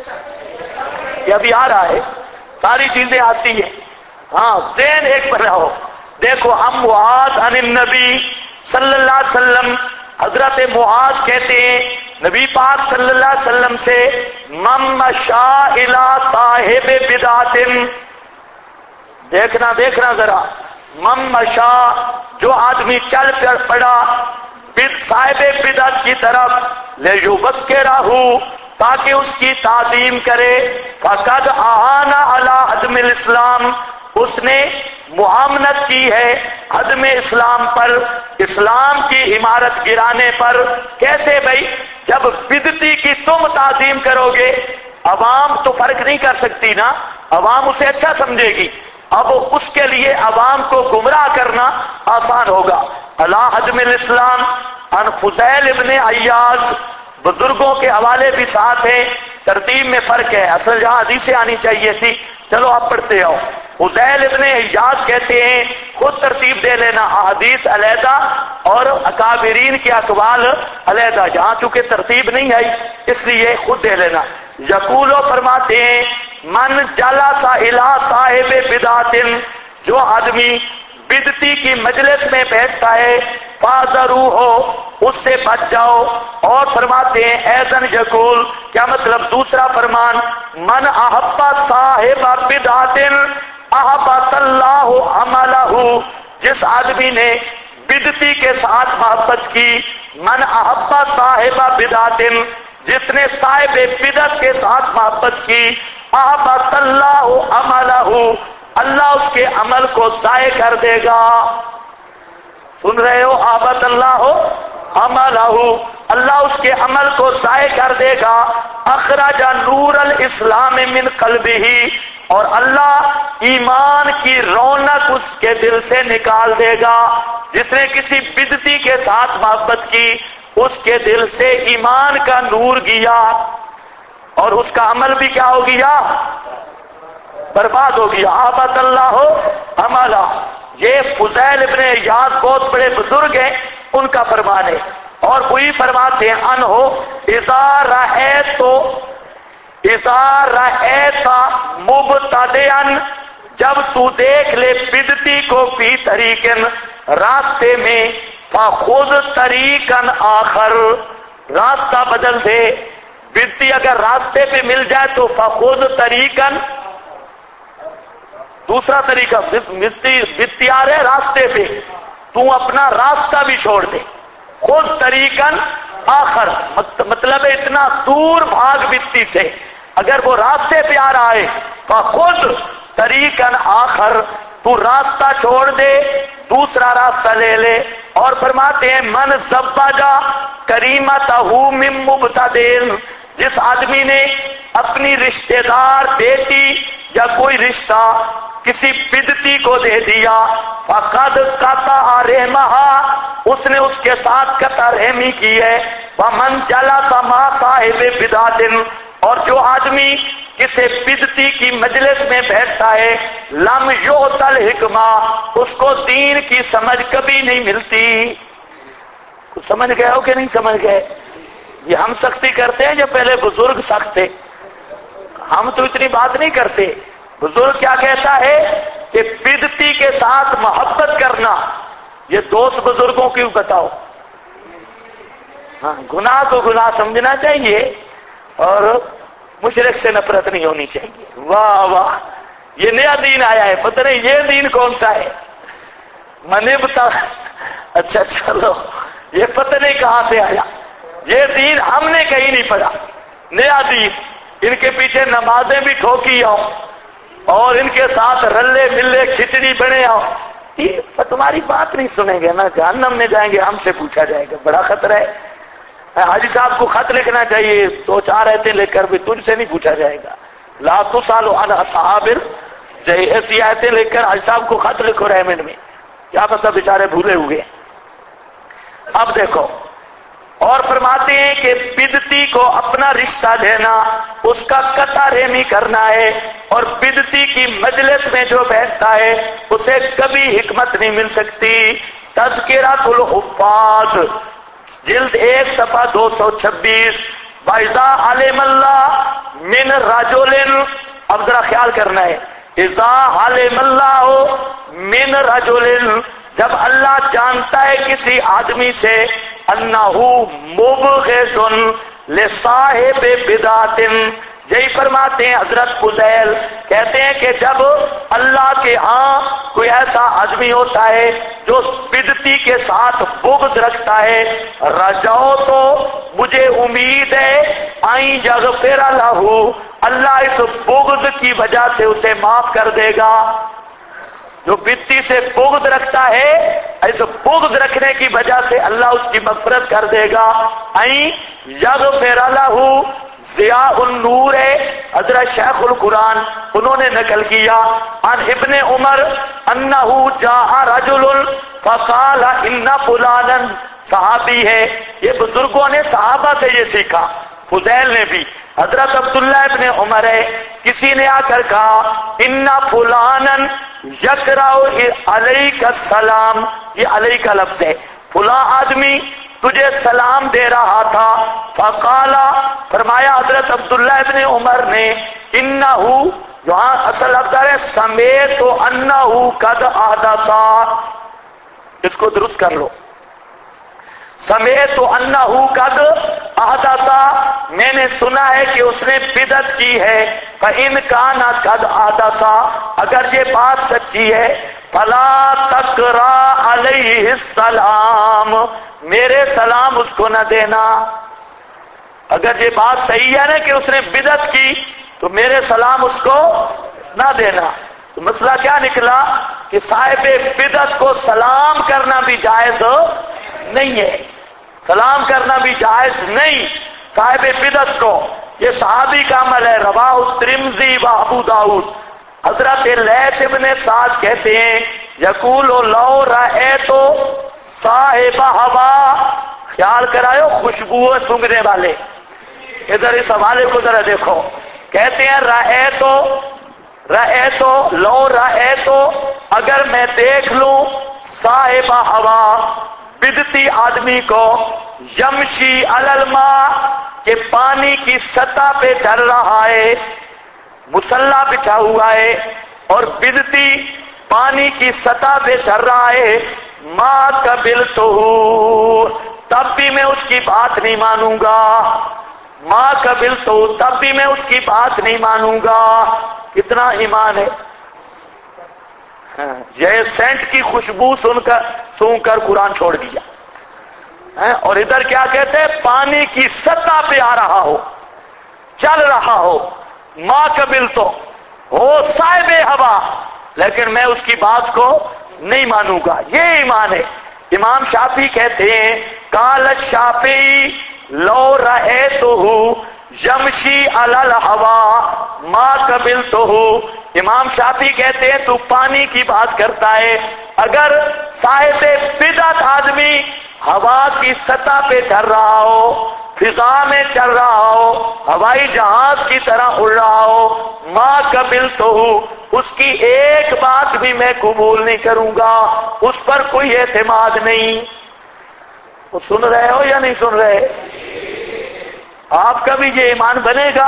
یہ ابھی آ رہا ہے، ساری چیزیں آتی ہیں. ہاں ذہن ایک بناؤ. دیکھو ہم معاذ عن النبی صلی اللہ علیہ وسلم، حضرت معاذ کہتے ہیں نبی پاک صلی اللہ علیہ وسلم سے من مشى الی صاحب بدعت، دیکھنا ذرا، من مشى جو آدمی چل کر پڑا صاحب بدعت کی طرف، لیوکرہ تاکہ اس کی تعظیم کرے، فقد اعان علی عدم الاسلام، اس نے معاونت کی ہے عدم اسلام پر، اسلام کی عمارت گرانے پر. کیسے بھائی؟ جب بدعتی کی تم تعظیم کرو گے، عوام تو فرق نہیں کر سکتی نا، عوام اسے اچھا سمجھے گی، اب اس کے لیے عوام کو گمراہ کرنا آسان ہوگا. علی عدم الاسلام. عن فضیل ابن عیاض، بزرگوں کے حوالے بھی ساتھ ہیں، ترتیب میں فرق ہے، اصل جہاں حدیثیں آنی چاہیے تھی. چلو آپ پڑھتے آؤ. فضیل ابن عیاض کہتے ہیں، خود ترتیب دے لینا، احادیث علیحدہ اور اکابرین کے اقوال علیحدہ، جہاں چونکہ ترتیب نہیں آئی اس لیے خود دے لینا. یقول فرماتے ہیں من جلس الی صاحب بدعت، جو آدمی بدعتی کی مجلس میں بیٹھتا ہے، فاذروہ، اس سے بچ جاؤ. اور فرماتے ہیں ایذن یقول، کیا مطلب؟ دوسرا فرمان، من احب صاحب بدعت احبط اللہ عملہ، جس آدمی نے بدعتی کے ساتھ محبت کی، من احب صاحب بدعت، جس نے صاحب بدعت کے ساتھ محبت کی، احبط اللہ عملہ، اللہ اس کے عمل کو ضائع کر دے گا. سن رہے ہو؟ احبط اللہ عملہ، اللہ اس کے عمل کو ضائع کر دے گا. اخرج نور الاسلام من قلبہ، اور اللہ ایمان کی رونق اس کے دل سے نکال دے گا. جس نے کسی بدعتی کے ساتھ محبت کی، اس کے دل سے ایمان کا نور گیا، اور اس کا عمل بھی کیا ہو گیا؟ برباد ہو گیا. احبط اللہ عملہ. یہ فضیل ابن عیاض بہت بڑے بزرگ ہیں، ان کا فرمان ہے. اور وہی فرماتے ہیں انہو اذا رأیت مبتدعا، جب تو دیکھ لے بدعتی کو فی طریقن، راستے میں، فخذ طریقا آخر، راستہ بدل دے. بدعتی اگر راستے پہ مل جائے تو فخذ طریقا، دوسرا طریقہ، بدعتی آ رہے راستے پہ، تو اپنا راستہ بھی چھوڑ دے. خود طریقاً آخر، مطلب اتنا دور بھاگ بدعتی سے، اگر وہ راستے پہ آ رہا ہے فخود، طریقاً آخر، تو راستہ چھوڑ دے، دوسرا راستہ لے لے. اور فرماتے ہیں من زبجا کریمتہ من مبتدئ، جس آدمی نے اپنی رشتہ دار بیٹی یا کوئی رشتہ کسی بدعتی کو دے دیا، فقد قطع رحمہا، اس نے اس کے ساتھ قطع رحمی کی ہے. ومن جلس مع صاحب بدعت، اور جو آدمی کسی بدعتی کی مجلس میں بیٹھتا ہے، لم یؤت الحکمہ، اس کو دین کی سمجھ کبھی نہیں ملتی. سمجھ گئے ہو کہ نہیں سمجھ گئے؟ یہ ہم سختی کرتے ہیں جو پہلے بزرگ سخت تھے. ہم تو اتنی بات نہیں کرتے. بزرگ کیا کہتا ہے کہ بدعتی کے ساتھ محبت کرنا، یہ دوست بزرگوں کی بتاؤ. ہاں، گناہ کو گناہ سمجھنا چاہیے اور مشرک سے نفرت نہیں ہونی چاہیے. واہ واہ، یہ نیا دین آیا ہے، پتہ نہیں یہ دین کون سا ہے. منبتا، اچھا چلو، یہ پتہ نہیں کہاں سے آیا. یہ دین ہم نے کہیں نہیں پڑھا، نیا دین. ان کے پیچھے نمازیں بھی ٹھوکی آؤ اور ان کے ساتھ رلے ملے کھچڑی بنے آؤ، یہ تمہاری بات نہیں سنیں گے نا، جہنم میں جائیں گے، ہم سے پوچھا جائے گا. بڑا خطرہ ہے. حاجی صاحب کو خط لکھنا چاہیے، 2-4 آیتیں لکھ کر بھی تجھ سے نہیں پوچھا جائے گا. لا تسأل عن اصحاب، ایسی آیتیں لکھ کر حاجی صاحب کو خط لکھو ریمنڈ میں، کیا پتہ بیچارے بھولے ہوئے. اب دیکھو، اور فرماتے ہیں کہ بدعتی کو اپنا رشتہ دینا، اس کا قطع رحمی کرنا ہے، اور بدعتی کی مجلس میں جو بیٹھتا ہے اسے کبھی حکمت نہیں مل سکتی. تذکرۃ الحفاظ، جلد 1 صفحہ 226. وَإِذَا عَلِمَ اللَّهُ مِنْ رَجُلٍ، اب ذرا خیال کرنا ہے، اِذَا عَلِمَ اللَّهُ مِنْ رَجُلٍ، جب اللہ جانتا ہے کسی آدمی سے، انہو مبغض لصاحب بدعت، یہی فرماتے ہیں حضرت فضیل، کہتے ہیں کہ جب اللہ کے ہاں کوئی ایسا آدمی ہوتا ہے جو بدعتی کے ساتھ بغض رکھتا ہے، رجاؤ تو مجھے امید ہے آئیں یغفر لہ، اللہ اس بغض کی وجہ سے اسے معاف کر دے گا. جو بدعتی سے بغض رکھتا ہے، اس بغض رکھنے کی وجہ سے اللہ اس کی مغفرت کر دے گا. آئیں یغفر لہ، ضیاء النور ہے، حضرت شیخ القرآن، انہوں نے نقل کیا عن ابن عمر انہ جاء رجل فقال ان فلانا، صحابی ہے، یہ بزرگوں نے صحابہ سے یہ سیکھا، فضیل نے بھی. حضرت عبداللہ ابن عمر ہے، کسی نے آ کر کہا ان فلانا یقرأ علیک السلام، یہ علیک کا لفظ ہے، فلاں آدمی تجھے سلام دے رہا تھا. فقالا، فرمایا حضرت عبداللہ ابن عمر نے، انہو، یہاں اصل لفظ ہے سمیت انہو قد احدثا، اس کو درست کر لو. سمیت انہو قد احدثا، میں نے سنا ہے کہ اس نے بدعت کی ہے. فإن کان قد احدثا، اگر یہ بات سچی ہے، فلا تقرأ علیہ السلام، میرے سلام اس کو نہ دینا. اگر یہ بات صحیح ہے نا کہ اس نے بدعت کی، تو میرے سلام اس کو نہ دینا. تو مسئلہ کیا نکلا کہ صاحب بدعت کو سلام کرنا بھی جائز نہیں ہے، سلام کرنا بھی جائز نہیں صاحب بدعت کو. یہ صحابی کا عمل ہے، رواہ الترمذی و ابو داؤد. حضرت لیث ابن سعد کہتے ہیں، یقول لو رأیت صاحب ہوا، خیال کرایو خوشبو سونگھنے والے، ادھر اس حوالے کو ذرا دیکھو. کہتے ہیں رأے تو لو رأے تو، اگر میں دیکھ لوں صاحب ہوا، بدعتی آدمی کو، یمشی علی الماء، کہ پانی کی سطح پہ چل رہا ہے، مصلی بچھا ہوا ہے، اور بدعتی پانی کی سطح پہ چل رہا ہے، ما قبلتہ، تب بھی میں اس کی بات نہیں مانوں گا. ما قبلتہ، تب بھی میں اس کی بات نہیں مانوں گا. کتنا ایمان ہے. یہ سینٹ کی خوشبو سونگ کر قرآن چھوڑ دیا. اور ادھر کیا کہتے ہیں، پانی کی سطح پہ آ رہا ہو، چل رہا ہو، ما قبلتہ، ہو صاحب ہوا لیکن میں اس کی بات کو نہیں مانوں گا. یہ ایمان ہے. امام شافعی کہتے ہیں قال الشافعی لو رأیتہ یمشی علی الہوا ما قبلتہ. امام شافعی کہتے ہیں تو پانی کی بات کرتا ہے، اگر صاحب بدعت آدمی ہوا کی سطح پہ چل رہا ہو، فضا میں چل رہا ہو، ہوائی جہاز کی طرح اڑ رہا ہو، ما قبلتہ، اس کی ایک بات بھی میں قبول نہیں کروں گا، اس پر کوئی اعتماد نہیں. وہ سن رہے ہو یا نہیں سن رہے؟ آپ کا بھی یہ ایمان بنے گا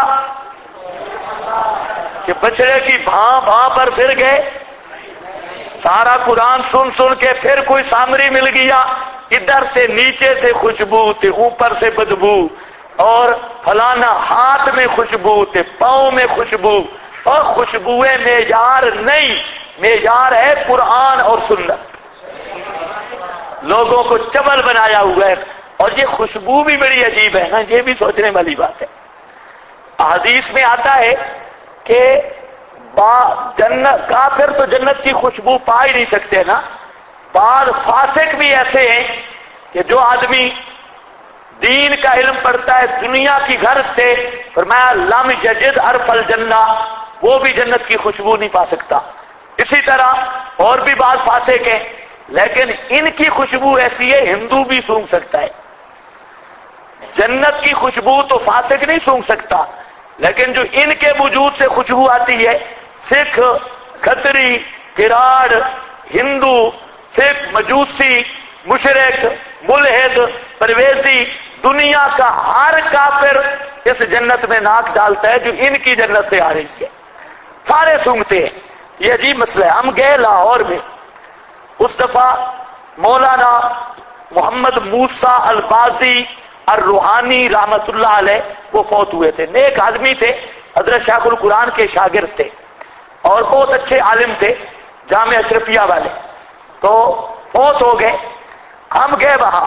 کہ بچڑے کی بھاں پر پھر گئے؟ سارا قرآن سن سن کے پھر کوئی سامری مل گیا، ادھر سے نیچے سے خوشبو تے اوپر سے بدبو، اور فلانا ہاتھ میں خوشبو تے پاؤں میں خوشبو، اور خوشبوئے معیار نہیں، معیار ہے قرآن اور سنت. لوگوں کو چبل بنایا ہوا ہے. اور یہ خوشبو بھی بڑی عجیب ہے نا، یہ بھی سوچنے والی بات ہے. حدیث میں آتا ہے کہ جنت کافر تو جنت کی خوشبو پا ہی نہیں سکتے نا. بعض فاسق بھی ایسے ہیں کہ جو آدمی دین کا علم پڑھتا ہے دنیا کی غرض سے، فرمایا لم یجد عرف الجنہ، وہ بھی جنت کی خوشبو نہیں پا سکتا. اسی طرح اور بھی بعض فاسق ہیں، لیکن ان کی خوشبو ایسی ہے ہندو بھی سونگھ سکتا ہے. جنت کی خوشبو تو فاسق نہیں سونگھ سکتا، لیکن جو ان کے وجود سے خوشبو آتی ہے، سکھ، کھتری، کراڑ، ہندو، سکھ، مجوسی، مشرک، ملحد، پرویزی، دنیا کا ہر کافر اس جنت میں ناک ڈالتا ہے جو ان کی جنت سے آ رہی ہے. سارے سونگتے ہیں. یہ عجیب مسئلہ ہے. ہم گئے لاہور میں، اس دفعہ مولانا محمد موسیٰ البازی الروحانی رحمت اللہ علیہ وہ فوت ہوئے تھے. نیک آدمی تھے، حضرت شیخ القرآن کے شاگرد تھے اور بہت اچھے عالم تھے، جامعہ اشرفیہ والے. تو فوت ہو گئے. ہم گئے وہاں،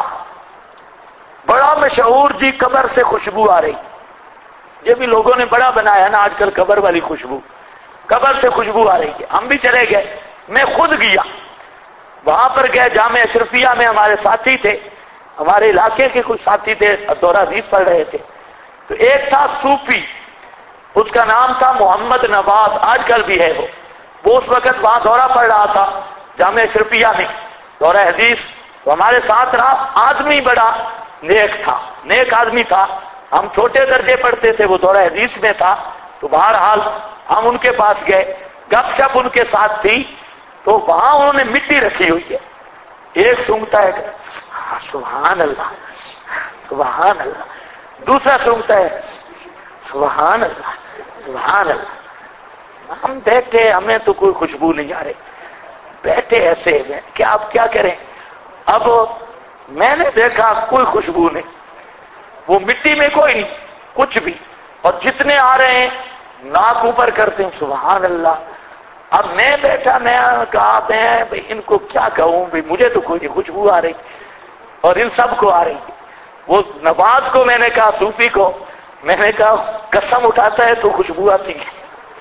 بڑا مشہور جی قبر سے خوشبو آ رہی. یہ بھی لوگوں نے بڑا بنایا نا آج کل قبر والی خوشبو، قبر سے خوشبو آ رہی ہے. ہم بھی چلے گئے، میں خود گیا وہاں پر. گئے جامعہ اشرفیہ میں، ہمارے ساتھی تھے، ہمارے علاقے کے کچھ ساتھی تھے، دورہ حدیث پڑھ رہے تھے. تو ایک تھا صوفی، اس کا نام تھا محمد نواز، آج کل بھی ہے. وہ اس وقت وہاں دورہ پڑھ رہا تھا جامعہ اشرفیہ میں، دورہ حدیث. تو ہمارے ساتھ رہا. آدمی بڑا نیک تھا، نیک آدمی تھا. ہم چھوٹے درجے پڑھتے تھے، وہ دورہ حدیث میں تھا. تو بہرحال ہم ان کے پاس گئے، گپ شپ ان کے ساتھ تھی. تو وہاں انہوں نے مٹی رکھی ہوئی ہے. ایک سونگتا ہے سبحان اللہ سبحان اللہ، دوسرا سونگتا ہے سبحان اللہ سبحان اللہ. ہم دیکھتے ہمیں تو کوئی خوشبو نہیں آ رہی، بیٹھے ایسے میں کہ آپ کیا کریں. اب میں نے دیکھا کوئی خوشبو نہیں، وہ مٹی میں کوئی نہیں کچھ بھی، اور جتنے آ رہے ہیں ناک اوپر کرتے ہیں سبحان اللہ. اب میں بیٹھا، میں کہا میں بھئی ان کو کیا کہوں، بھئی مجھے تو کوئی خوشبو آ رہی اور ان سب کو آ رہی. وہ نواز کو میں نے کہا، صوفی کو میں نے کہا قسم اٹھاتا ہے تو خوشبو آتی ہے،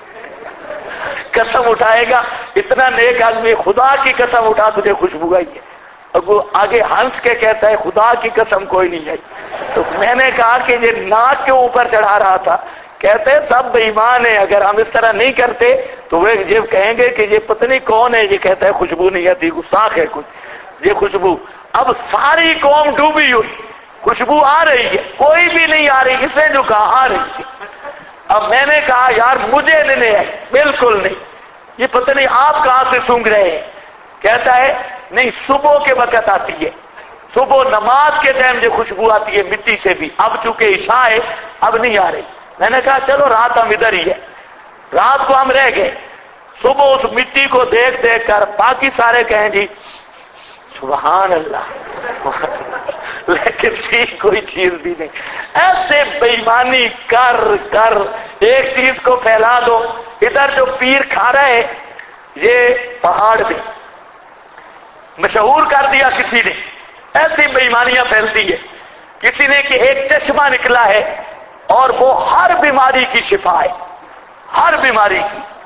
قسم اٹھائے گا اتنا نیک آدمی، خدا کی قسم اٹھا تجھے خوشبو آئی ہے. اور وہ آگے ہنس کے کہتا ہے خدا کی قسم کوئی نہیں آئی. تو میں نے کہا کہ یہ ناک کے اوپر چڑھا رہا تھا. کہتے ہیں سب بے ایمان ہیں، اگر ہم اس طرح نہیں کرتے تو وہ یہ کہیں گے کہ یہ پتہ نہیں کون ہے، یہ کہتا ہے خوشبو نہیں آتی، گستاخ ہے کچھ یہ خوشبو. اب ساری قوم ڈوبی ہوئی، خوشبو آ رہی ہے، کوئی بھی نہیں آ رہی، اس نے جو کہا آ رہی ہے. اب میں نے کہا یار مجھے نہیں ہے، بالکل نہیں، یہ پتہ نہیں آپ کہاں سے سونگ رہے ہیں. کہتا ہے نہیں صبح کے وقت آتی ہے، صبح نماز کے ٹائم جو خوشبو آتی ہے مٹی سے بھی. اب چونکہ عشاء ہے اب نہیں آ رہی. میں نے کہا چلو رات ہم ادھر ہی ہے. رات کو ہم رہ گئے. صبح اس مٹی کو دیکھ دیکھ کر باقی سارے کہیں جی سبحان اللہ لیکن تھی کوئی چیز بھی نہیں. ایسے بے ایمانی کر کر ایک چیز کو پھیلا دو. ادھر جو پیر کھا رہے یہ پہاڑ بھی مشہور کر دیا کسی نے، ایسی بے ایمانیاں پھیلتی ہے. کسی نے کہ ایک چشمہ نکلا ہے اور وہ ہر بیماری کی شفا ہے، ہر بیماری کی.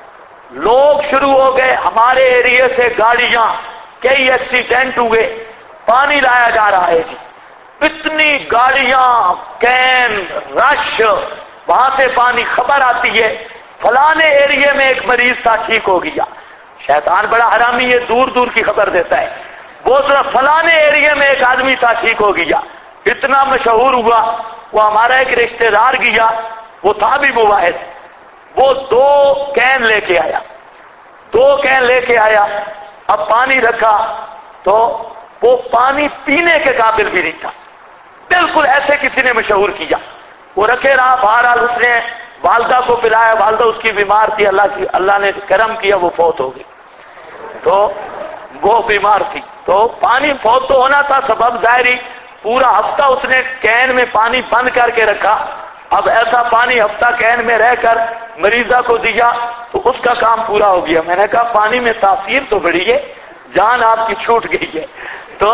لوگ شروع ہو گئے، ہمارے ایریے سے گاڑیاں، کئی ایکسیڈنٹ ہوئے، پانی لایا جا رہا ہے جی، اتنی گاڑیاں، کین، رش، وہاں سے پانی، خبر آتی ہے فلانے ایریے میں ایک مریض تھا ٹھیک ہو گیا۔ شیطان بڑا حرامی ہے، دور دور کی خبر دیتا ہے، وہ فلانے ایریے میں ایک آدمی تھا ٹھیک ہو گیا، اتنا مشہور ہوا۔ وہ ہمارا ایک رشتہ دار گیا، وہ تھا بھی مواحد، وہ 2 کین لے کے آیا، 2 کین لے کے آیا، اب پانی رکھا تو وہ پانی پینے کے قابل بھی نہیں تھا، بالکل ایسے کسی نے مشہور کیا، وہ رکھے رہا، بہرحال اس نے والدہ کو پلایا، والدہ اس کی بیمار تھی، اللہ نے کرم کیا وہ فوت ہو گئی، تو وہ بیمار تھی، تو پانی فوت تو ہونا تھا، سبب ظاہری، پورا ہفتہ اس نے کین میں پانی بند کر کے رکھا، اب ایسا پانی ہفتہ کین میں رہ کر مریضہ کو دیا تو اس کا کام پورا ہو گیا۔ میں نے کہا پانی میں تاثیر تو بڑی ہے، جان آپ کی چھوٹ گئی ہے، تو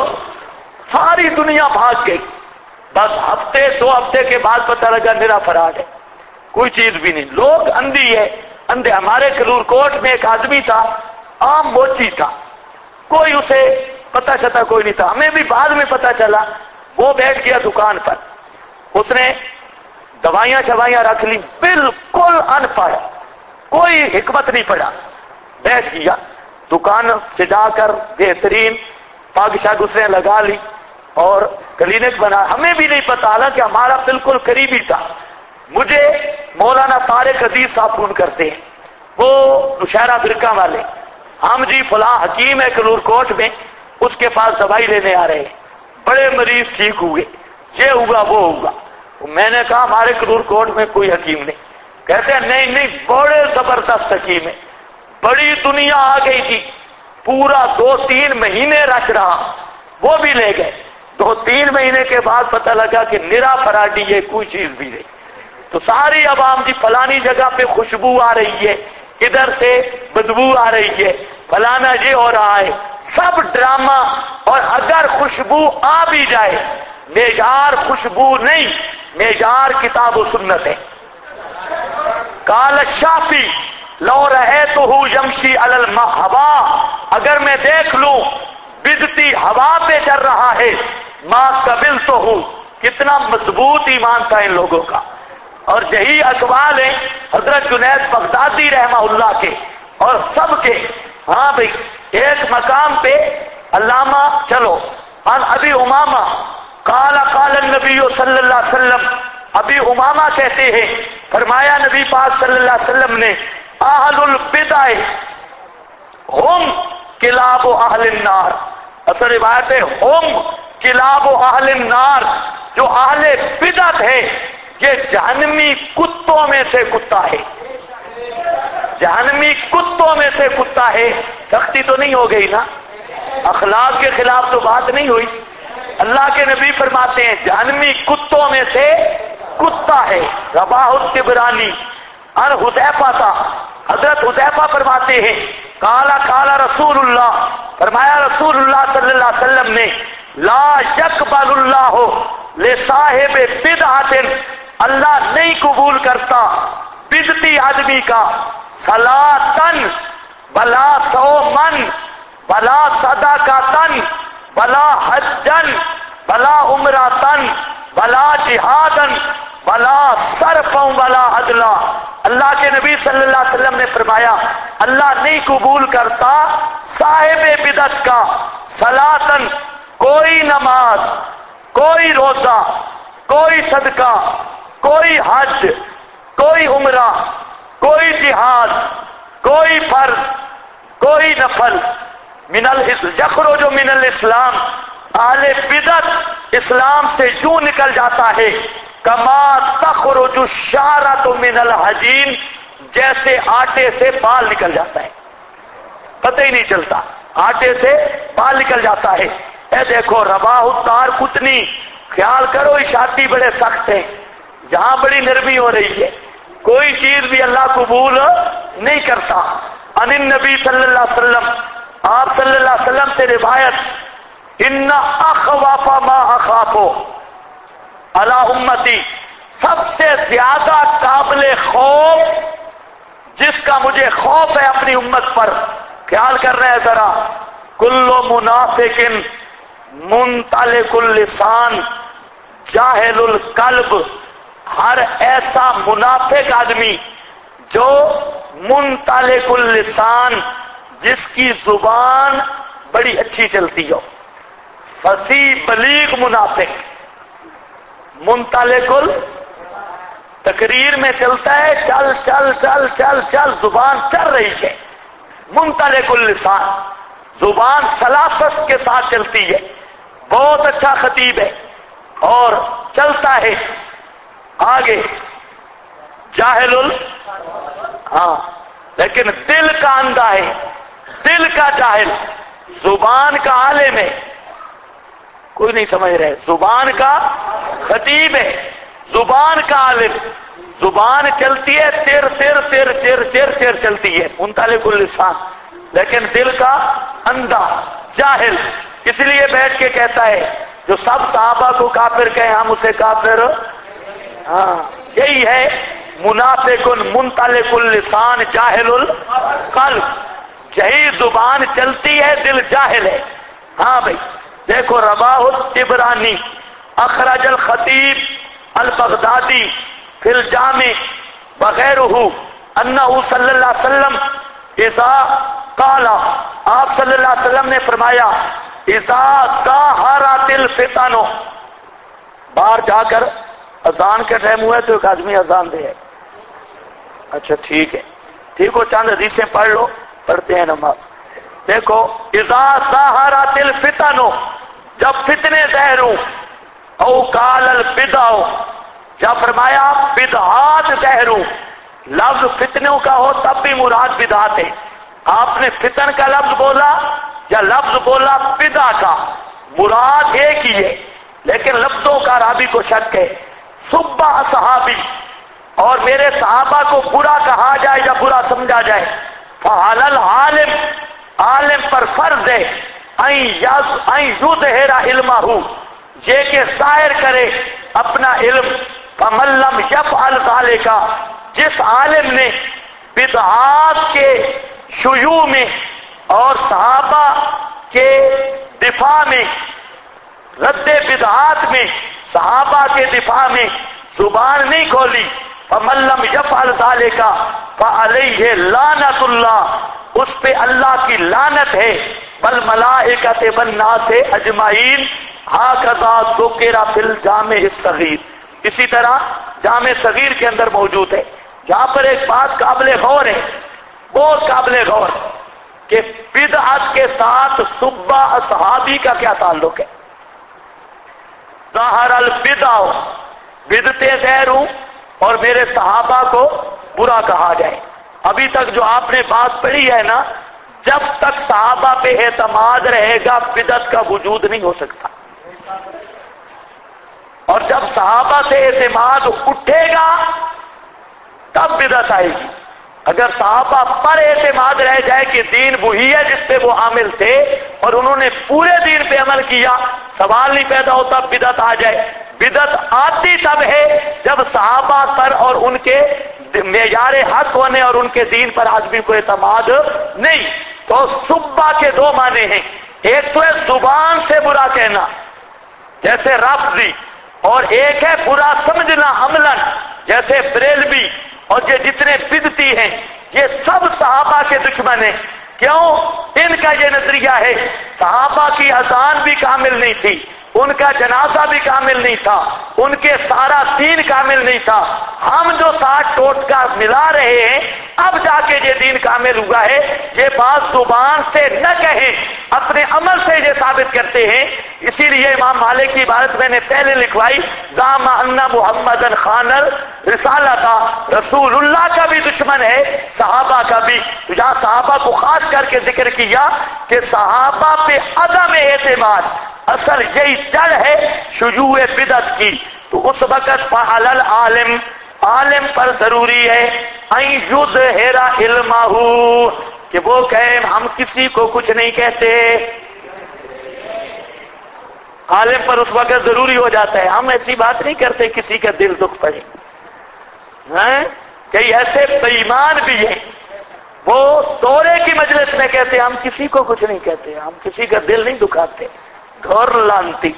ساری دنیا بھاگ گئی، بس 2 ہفتے کے بعد پتہ لگا میرا فراڈ ہے، کوئی چیز بھی نہیں، لوگ اندھی ہے، اندھے۔ ہمارے کلور کوٹ میں ایک آدمی تھا، عام موچی تھا، کوئی اسے پتہ چلتا کوئی نہیں تھا، ہمیں بھی بعد میں پتہ چلا، وہ بیٹھ گیا دکان پر، اس نے دوائیاں شوائیاں رکھ لی، بالکل ان پڑھ، کوئی حکمت نہیں پڑا، بیٹھ گیا دکان سجا کر بہترین پگ شگ اس نے لگا لی اور کلینک بنا، ہمیں بھی نہیں پتا، حالانکہ ہمارا بالکل قریبی تھا۔ مجھے مولانا طارق عزیز صاحب فون کرتے ہیں، وہ نوشہرہ برکہ والے، ہم جی فلاں حکیم ہے کلور کوٹ میں، اس کے پاس دوائی لینے آ رہے ہیں، بڑے مریض ٹھیک ہوئے، یہ ہوگا وہ ہوگا۔ میں نے کہا ہمارے کلور کوٹ میں کوئی حکیم نہیں، کہتے ہیں نہیں بڑے زبردست حکیم ہے، بڑی دنیا آ گئی تھی، پورا 2-3 مہینے رش رہا، وہ بھی لے گئے، 2-3 مہینے کے بعد پتہ لگا کہ نرا فراڈی ہے، کوئی چیز بھی نہیں۔ تو ساری عوام جی فلانی جگہ پہ خوشبو آ رہی ہے، ادھر سے بدبو آ رہی ہے، فلانا یہ ہو رہا ہے، سب ڈرامہ، اور اگر خوشبو آ بھی جائے معیار خوشبو نہیں، معیار کتاب و سنت ہے۔ قال الشافی لو رأیتہ یمشی علی الہوا، اگر میں دیکھ لوں بدتی ہوا پہ چل رہا ہے، ما قبلتہ، کتنا مضبوط ایمان تھا ان لوگوں کا۔ اور یہی اقوال ہیں حضرت جنید بغدادی رحمہ اللہ کے اور سب کے۔ ہاں بھئی ایک مقام پہ علامہ، چلو عن ابی امامہ قال قال النبی صلی اللہ علیہ وسلم، ابی امامہ کہتے ہیں فرمایا نبی پاک صلی اللہ علیہ وسلم نے، اہل البدع ہم کلاب اہل النار، اصل روایت ہے ہم کلاب اہل النار، جو اہل بدعت ہے یہ جہنمی کتوں میں سے کتا ہے، جہنمی کتوں میں سے کتا ہے۔ سختی تو نہیں ہو گئی نا، اخلاق کے خلاف تو بات نہیں ہوئی، اللہ کے نبی فرماتے ہیں جہنمی کتوں میں سے کتا ہے۔ رواہ الطبرانی عن حذیفہ تھا، حضرت حذیفہ فرماتے ہیں قال قال رسول اللہ، فرمایا رسول اللہ صلی اللہ علیہ وسلم نے، لا یقبل اللہ لصاحب بدعۃ، اللہ نہیں قبول کرتا بدعتی آدمی کا صلاتن بلا صومن بلا صدقاتن بلا حجن بلا عمراتن بلا جہادن بلا صرفا بلا عدلا۔ اللہ کے نبی صلی اللہ علیہ وسلم نے فرمایا اللہ نہیں قبول کرتا صاحب بدعت کا صلاتن، کوئی نماز، کوئی روزہ، کوئی صدقہ، کوئی حج، کوئی عمرہ، کوئی جہاد، کوئی فرض، کوئی نفل، یخرج من الاسلام، اہل بدعت اسلام سے یوں نکل جاتا ہے کما تخرج الشعرۃ من الحجین، جیسے آٹے سے بال نکل جاتا ہے، پتہ ہی نہیں چلتا، آٹے سے بال نکل جاتا ہے۔ اے دیکھو رواہ الدار قطنی، خیال کرو اشاعتی بڑے سخت ہیں، جہاں بڑی نرمی ہو رہی ہے، کوئی چیز بھی اللہ قبول نہیں کرتا۔ ان النبی صلی اللہ علیہ وسلم، آپ صلی اللہ علیہ وسلم سے روایت، ان اخوف ما اخاف علی امتی، سب سے زیادہ قابل خوف جس کا مجھے خوف ہے اپنی امت پر. خیال کر رہے ہیں ذرا. کل منافق منطلق اللسان جاہل القلب، ہر ایسا منافق آدمی جو منطلق اللسان، جس کی زبان بڑی اچھی چلتی ہو، فصیح بلیغ منافق. منطلق تقریر میں چلتا ہے، چل چل چل چل چل، زبان چل رہی ہے. منطلق اللسان، زبان سلاسس کے ساتھ چلتی ہے، بہت اچھا خطیب ہے اور چلتا ہے آگے. جاہل ہاں، لیکن دل کا اندھا ہے، دل کا جاہل. زبان کا عالم ہے، کوئی نہیں سمجھ رہے. زبان کا خطیب ہے، زبان کا عالم. زبان چلتی ہے تیر تیر تیر تیر تیر تیر چلتی ہے، منطلق اللسان، لیکن دل کا اندھا جاہل. اس لیے بیٹھ کے کہتا ہے جو سب صحابہ کو کافر کہیں ہم اسے کافر. ہاں یہی ہے منافق منطلق اللسان جاہل القلب. یہی زبان چلتی ہے، دل جاہل ہے. ہاں بھائی دیکھو، رواہ الطبرانی اخرج الخطیب البغدادی فی الجامع وغیرہ انہ صلی اللہ علیہ وسلم اذا قال، آپ صلی اللہ علیہ وسلم نے فرمایا اذا ظاہرت الفتن. باہر جا کر اذان کے ٹائم ہوا تو ایک آدمی اذان دے. اچھا ٹھیک ہے، ٹھیک ہو، چند حدیثیں پڑھ لو، پڑھتے ہیں نماز. دیکھو اذا ظاہرت الفتن، جب فتنے ظاہر ہوں، او قال البدع، جب فرمایا بدعات ظاہر ہوں. لفظ فتنوں کا ہو تب بھی مراد بدعات ہے. آپ نے فتن کا لفظ بولا یا لفظ بولا بدع کا، مراد ایک ہی ہے، لیکن لفظوں کا راوی کو شک ہے. صبح صحابی، اور میرے صحابہ کو برا کہا جائے یا برا سمجھا جائے. فعلی العالم، عالم پر فرض ہے ان یظہر علمہ، یہ کہ ظاہر کرے اپنا علم. فمن لم یفعل ذلک، جس عالم نے بدعات کے شیوع میں اور صحابہ کے دفاع میں، رد بدعات میں، صحابہ کے دفاع میں زبان نہیں کھولی، فمن لم یفعل ذلک فعلیہ لعنت اللہ، اس پہ اللہ کی لعنت ہے. والملائکۃ والناس اجمعین، ھکذا ذکر فی الجامع الصغیر. اسی طرح جامع صغیر کے اندر موجود ہے. یہاں پر ایک بات قابل غور ہے، بہت قابل غور، کہ بدعت کے ساتھ صبح اصحابی کا کیا تعلق ہے. ظاہر البدع، بدعتیں ظاہر ہوں اور میرے صحابہ کو برا کہا جائے. ابھی تک جو آپ نے بات پڑھی ہے نا، جب تک صحابہ پہ اعتماد رہے گا بدعت کا وجود نہیں ہو سکتا، اور جب صحابہ سے اعتماد اٹھے گا تب بدعت آئے گی. اگر صحابہ پر اعتماد رہ جائے کہ دین وہی ہے جس پہ وہ عامل تھے اور انہوں نے پورے دین پہ عمل کیا، سوال نہیں پیدا ہوتا بدعت آ جائے. بدعت آتی تب ہے جب صحابہ پر اور ان کے معیار حق ہونے اور ان کے دین پر آدمی کو اعتماد نہیں. تو صبح کے دو معنی ہیں، ایک تو ہے زبان سے برا کہنا جیسے رافضی، اور ایک ہے برا سمجھنا عملاً جیسے بریلوی اور یہ جتنے بدعتی ہیں. یہ سب صحابہ کے دشمن ہیں. کیوں؟ ان کا یہ نظریہ ہے صحابہ کی اذان بھی کامل نہیں تھی، ان کا جنازہ بھی کامل نہیں تھا، ان کے سارا دین کامل نہیں تھا. ہم جو ساتھ ٹوٹکا ملا رہے ہیں اب جا کے یہ دین کامل ہوا ہے. یہ بات زبان سے نہ کہیں، اپنے عمل سے یہ ثابت کرتے ہیں. اسی لیے امام مالک کی عبارت میں نے پہلے لکھوائی، زعم ان محمدن خان رسالہ تھا، رسول اللہ کا بھی دشمن ہے، صحابہ کا بھی. جہاں صحابہ کو خاص کر کے ذکر کیا کہ صحابہ پہ عدم اعتماد اصل یہی جڑ ہے شیوع بدعت کی. تو اس وقت فعل العالم، عالم پر ضروری ہے ان یظہر علمہ، کہ وہ کہیں ہم کسی کو کچھ نہیں کہتے. عالم پر اس وقت ضروری ہو جاتا ہے، ہم ایسی بات نہیں کرتے کسی کا دل دکھ پڑے. کئی ایسے بےایمان بھی ہیں، وہ دورے کی مجلس میں کہتے ہیں ہم کسی کو کچھ نہیں کہتے، ہم کسی کا دل نہیں دکھاتے، دور لانتی.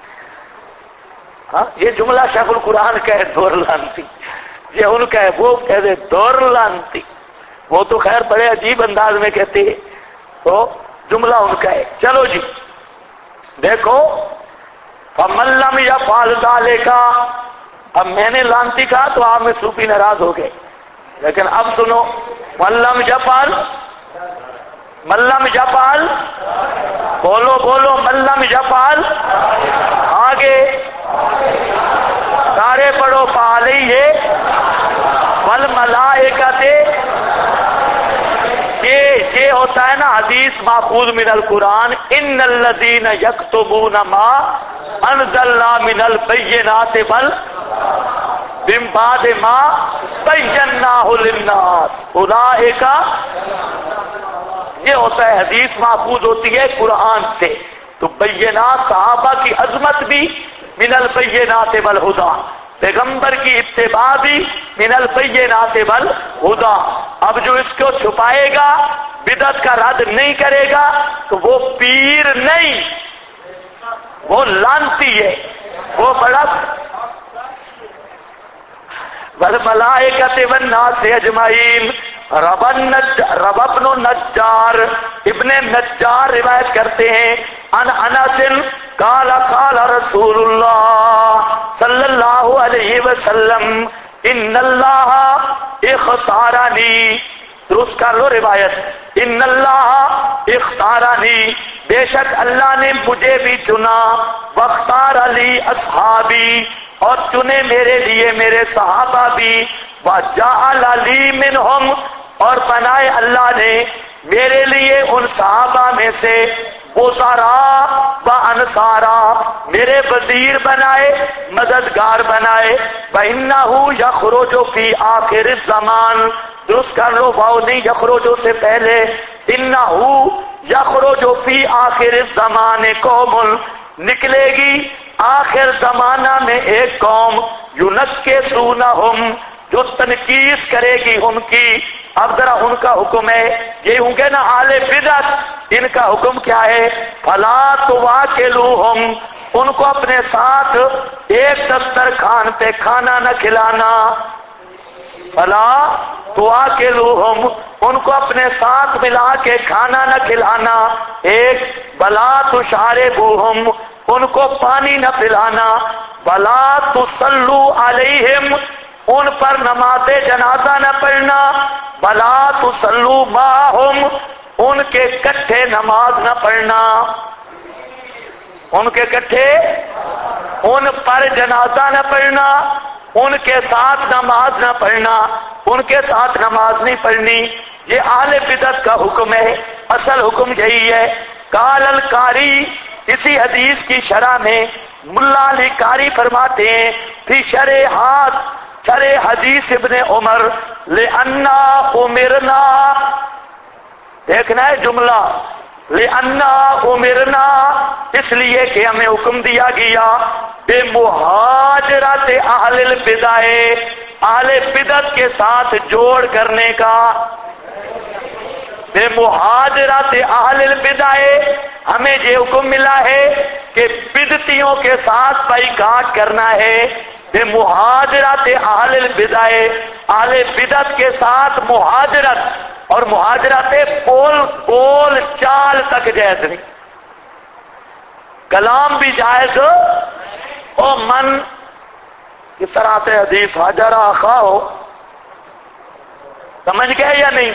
ہاں یہ جملہ شیخ القرآن کا ہے، دور لانتی، یہ ان کا ہے، وہ کہتے دور لانتی. وہ تو خیر بڑے عجیب انداز میں کہتے ہیں، تو جملہ ان کا ہے. چلو جی دیکھو، فَمَن لَّمْ يَفْعَلْ ذَلِكَ، اب میں نے لانتی کہا تو آپ میں صوفی ناراض ہو گئے، لیکن اب سنو، مَن لَّمْ يَفْعَلْ، مَن لَّم يَفْعَلْ، بولو بولو، مَن لَّم يَفْعَلْ، آگے سارے پڑھو، فَعَلَيْهِ وَالْمَلَائِكَةِ. یہ ہوتا ہے نا حدیث ماخوذ من القرآن، ان الذین یکتبون ما انزلنا من البینات من بعد ما بیناہ للناس اولئک، یہ ہوتا ہے حدیث ماخوذ ہوتی ہے قرآن سے. تو بینات صحابہ کی عظمت بھی من البینات والہدی، پیغمبر کی اتباع بھی من البینات والہدی. اب جو اس کو چھپائے گا، بدعت کا رد نہیں کرے گا، تو وہ پیر نہیں، وہ لانتی ہے، وہ بڑا. والملائکۃ والناس اجمعین. رب ابن نجار، ابن نجار روایت کرتے ہیں، ان انس قال قال رسول اللہ صلی اللہ علیہ وسلم ان اللہ اختارنی، درست کر لو روایت، ان اللہ اختارنی، بے شک اللہ نے مجھے بھی چنا، واختار علی اصحابی، اور چنے میرے لیے میرے صحابہ بھی، وجعل لی منہم، اور بنائے اللہ نے میرے لیے ان صحابہ میں سے وزراء و انصارا، میرے وزیر بنائے، مددگار بنائے. وَإِنَّهُ يَخْرُجُ فِي آخِرِ الزَّمَانِ، درست کر لو، واو نہیں یخرجو سے پہلے، انَّهُ يَخْرُجُ فِي آخِرِ الزَّمَانِ قوم، نکلے گی آخر زمانہ میں ایک قوم، يُنَكِّسُونَهُمْ، جو تنقیس کرے گی ان کی. اب ذرا ان کا حکم ہے، یہ ہوں گے نا اہل بدعت، ان کا حکم کیا ہے؟ فَلَا تُوَاكِلُوهُمْ، ان کو اپنے ساتھ ایک دسترخوان پہ کھانا نہ کھلانا. فَلَا تُوَاكِلُوهُمْ، ان کو اپنے ساتھ ملا کے کھانا نہ کھلانا. ایک وَلَا تُشَارِبُوهُمْ، ان کو پانی نہ پلانا. وَلَا تُصَلُّوا عَلَيْهِمْ، ان پر نماز جنازہ نہ پڑھنا. وَلَا تُصَلُّوا مَعَهُمْ، ان کے کٹھے نماز نہ پڑھنا. ان کے کٹھے، ان پر جنازہ نہ پڑھنا، ان کے ساتھ نماز نہ پڑھنا، ان کے ساتھ نماز نہیں پڑھنی. یہ اہل بدعت کا حکم ہے، اصل حکم یہی ہے. قال القاری، اسی حدیث کی شرح میں ملا علی قاری فرماتے ہیں، فی شرح حدیث ابن عمر، لأننا امرنا، دیکھنا ہے جملہ، لأننا امرنا، اس لیے کہ ہمیں حکم دیا گیا، بے مہاجرت اہل البدع، اہل بدعت کے ساتھ جوڑ کرنے کا. بے مہاجرت اہل البدع، ہمیں یہ حکم ملا ہے کہ بدعتیوں کے ساتھ بائیکاٹ کرنا ہے. بے مہاجرت اہل البدع، اہل بدعت کے ساتھ مہاجرت، اور مہاجرت بول چال تک جائز نہیں، کلام بھی جائز. او من کس طرح سے حدیث حجر آخا ہو، سمجھ گئے یا نہیں؟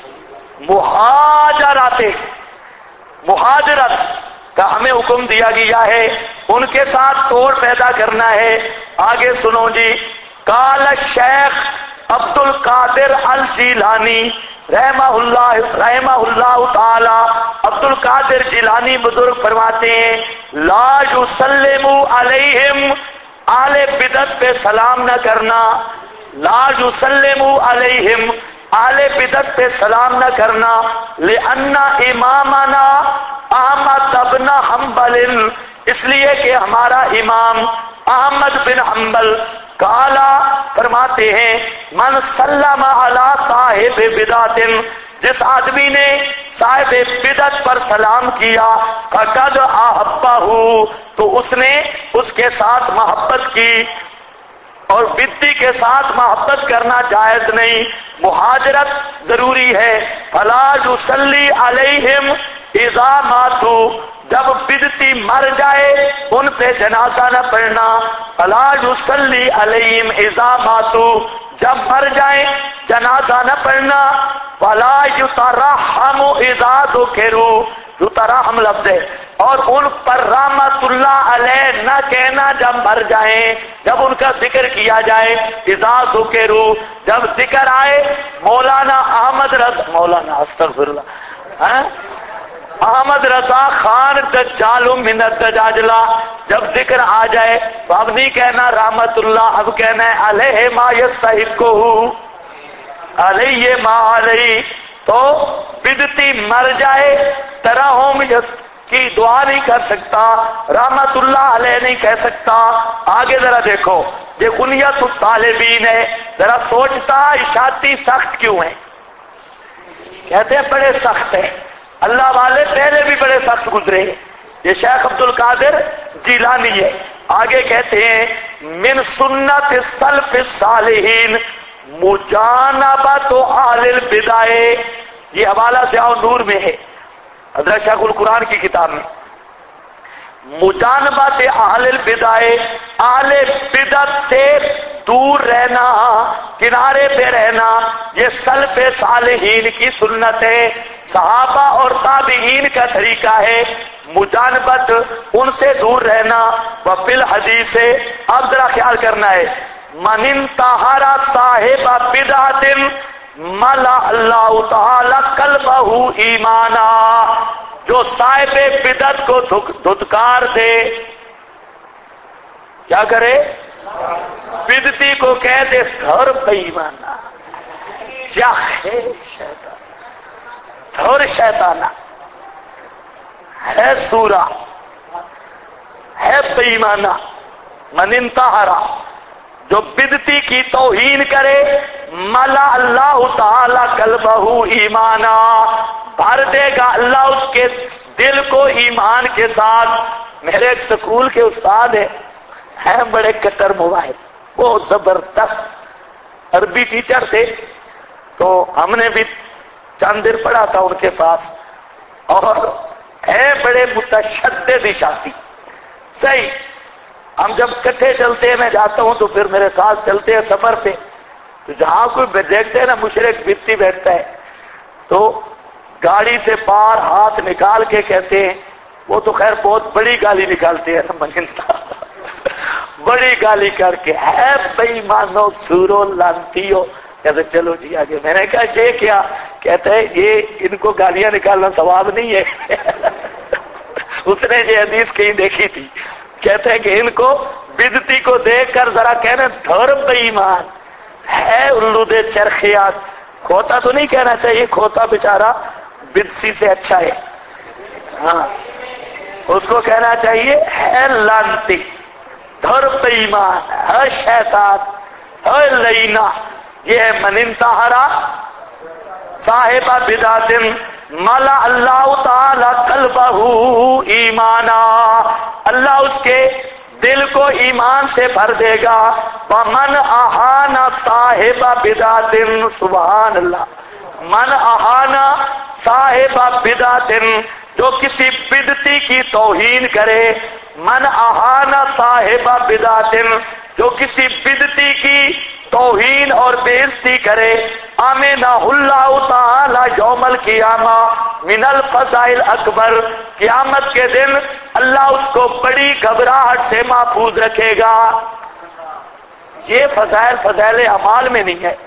مہاجرت کا ہمیں حکم دیا گیا ہے، ان کے ساتھ توڑ پیدا کرنا ہے. آگے سنو جی، قال الشیخ عبد القادر الجیلانی رحمہ اللہ تعالی، عبد القادر جیلانی بزرگ فرماتے ہیں، لا یسلموا علیہم، اہل بدعت پہ سلام نہ کرنا. لا یسلموا علیہم، اہل بدعت پہ سلام نہ کرنا. لأن امامنا احمد بن حنبل، اس لیے کہ ہمارا امام احمد بن حنبل کالا فرماتے ہیں من سلم علی صاحب بدعت، جس آدمی نے صاحب بدعت پر سلام کیا فقد احبہ، تو اس نے اس کے ساتھ محبت کی، اور بدعتی کے ساتھ محبت کرنا جائز نہیں، مہاجرت ضروری ہے۔ فلا یصلی علیہم اذا ماتوا، جب بدعتی مر جائے ان پہ جنازہ نہ پڑھنا۔ فلا یصلی علیہم اذا ماتوا، جب مر جائیں جنازہ نہ پڑھنا۔ فلا یترحم اذا ذکروا، یترحم لفظ ہے، اور ان پر رحمت اللہ علیہ نہ کہنا جب مر جائیں، جب ان کا ذکر کیا جائے۔ اذا ذکروا، جب ذکر آئے مولانا احمد رضا، مولانا استغفر اللہ، احمد رضا خان دجال من الدجاجلہ، جب ذکر آ جائے تو اب نہیں کہنا رحمت اللہ، اب کہنا ہے علیہ ما یستحقہ، علیہ ما علیہ۔ تو بدعتی مر جائے ترحم کی دعا نہیں کر سکتا، رحمت اللہ علیہ نہیں کہہ سکتا۔ آگے ذرا دیکھو، یہ کنیت الطالبین ہے، ذرا سوچتا اشاعتی سخت کیوں ہیں؟ کہتے ہیں بڑے سخت ہیں، اللہ والے پہلے بھی بڑے سخت گزرے ہیں۔ یہ شیخ عبد القادر جیلانی ہے۔ آگے کہتے ہیں من سنت السلف الصالحین مجانبت اہل البدع، یہ حوالہ ضیاء نور میں ہے، حضرت شیخ القرآن کی کتاب میں۔ مجانبت اہل البدع، اہل بدعت سے دور رہنا، کنارے پہ رہنا، یہ سلف صالحین کی سنت ہے، صحابہ اور تابعین کا طریقہ ہے۔ مجانبت ان سے دور رہنا۔ وفی الحدیث، اب ذرا خیال کرنا ہے، من انتہر صاحب بدعت ملا اللہ تعالی قلبہ ایمانا، جو صاحب بدعت کو دھتکار دے، کیا کرے؟ بدعتی کو کہہ دے دھر بے ایمانا، کیا ہے شیطان، دھر شیطانہ ہے، سورہ ہے بے ایمانہ۔ من انتہرا، جو بدعتی کی توہین کرے، ملا اللہ تعالی قلبہ ایمانا، بھر دے گا اللہ اس کے دل کو ایمان کے ساتھ۔ میرے ایک سکول کے استاد ہیں بڑے کٹر مواہب، وہ زبردست عربی ٹیچر تھے، تو ہم نے بھی چند دن پڑھا تھا ان کے پاس، اور ہے بڑے متشدد اشاعتی، صحیح۔ ہم جب کٹھے چلتے ہیں، میں جاتا ہوں تو پھر میرے ساتھ چلتے ہیں سفر پہ، تو جہاں کوئی دیکھتے ہیں نا مشرک بتی بیٹھتا ہے، تو گاڑی سے پار ہاتھ نکال کے کہتے ہیں، وہ تو خیر بہت بڑی گالی نکالتے ہیں نا، منتا بڑی گالی کر کے، ہے بے ایمانو سورو لانتیو، کہتے چلو جی آگے۔ میں نے کہا یہ کیا؟ کہتے ہیں یہ ان کو گالیاں نکالنا ثواب نہیں ہے اس نے یہ حدیث کہیں دیکھی تھی، کہتے ہیں کہ ان کو بدعتی کو دیکھ کر ذرا کہنے دھر بے ایمان ہے، الو دے چرخیات، کھوتا تو نہیں کہنا چاہیے، کھوتا بیچارہ بدسی سے اچھا ہے، ہاں اس کو کہنا چاہیے ہے لانتی، دھر بے ایمان ہے، شیطان ہے، لینا۔ یہ ہے من انتہرا صاحب بدعت ملا اللہ تعالی قلبہ ایمانا، اللہ اس کے دل کو ایمان سے بھر دے گا۔ ومن اہان صاحب بدعت، سبحان اللہ، من اہان صاحب بدعت، جو کسی بدعتی کی توہین کرے، من اہان صاحب بدعت، جو کسی بدعتی کی توہین اور بے عزتی کرے، آمنہ اللہ تعالی یوم القیامہ من الفزائل اکبر، قیامت کے دن اللہ اس کو بڑی گھبراہٹ سے محفوظ رکھے گا۔ یہ فضائل اعمال میں نہیں ہے،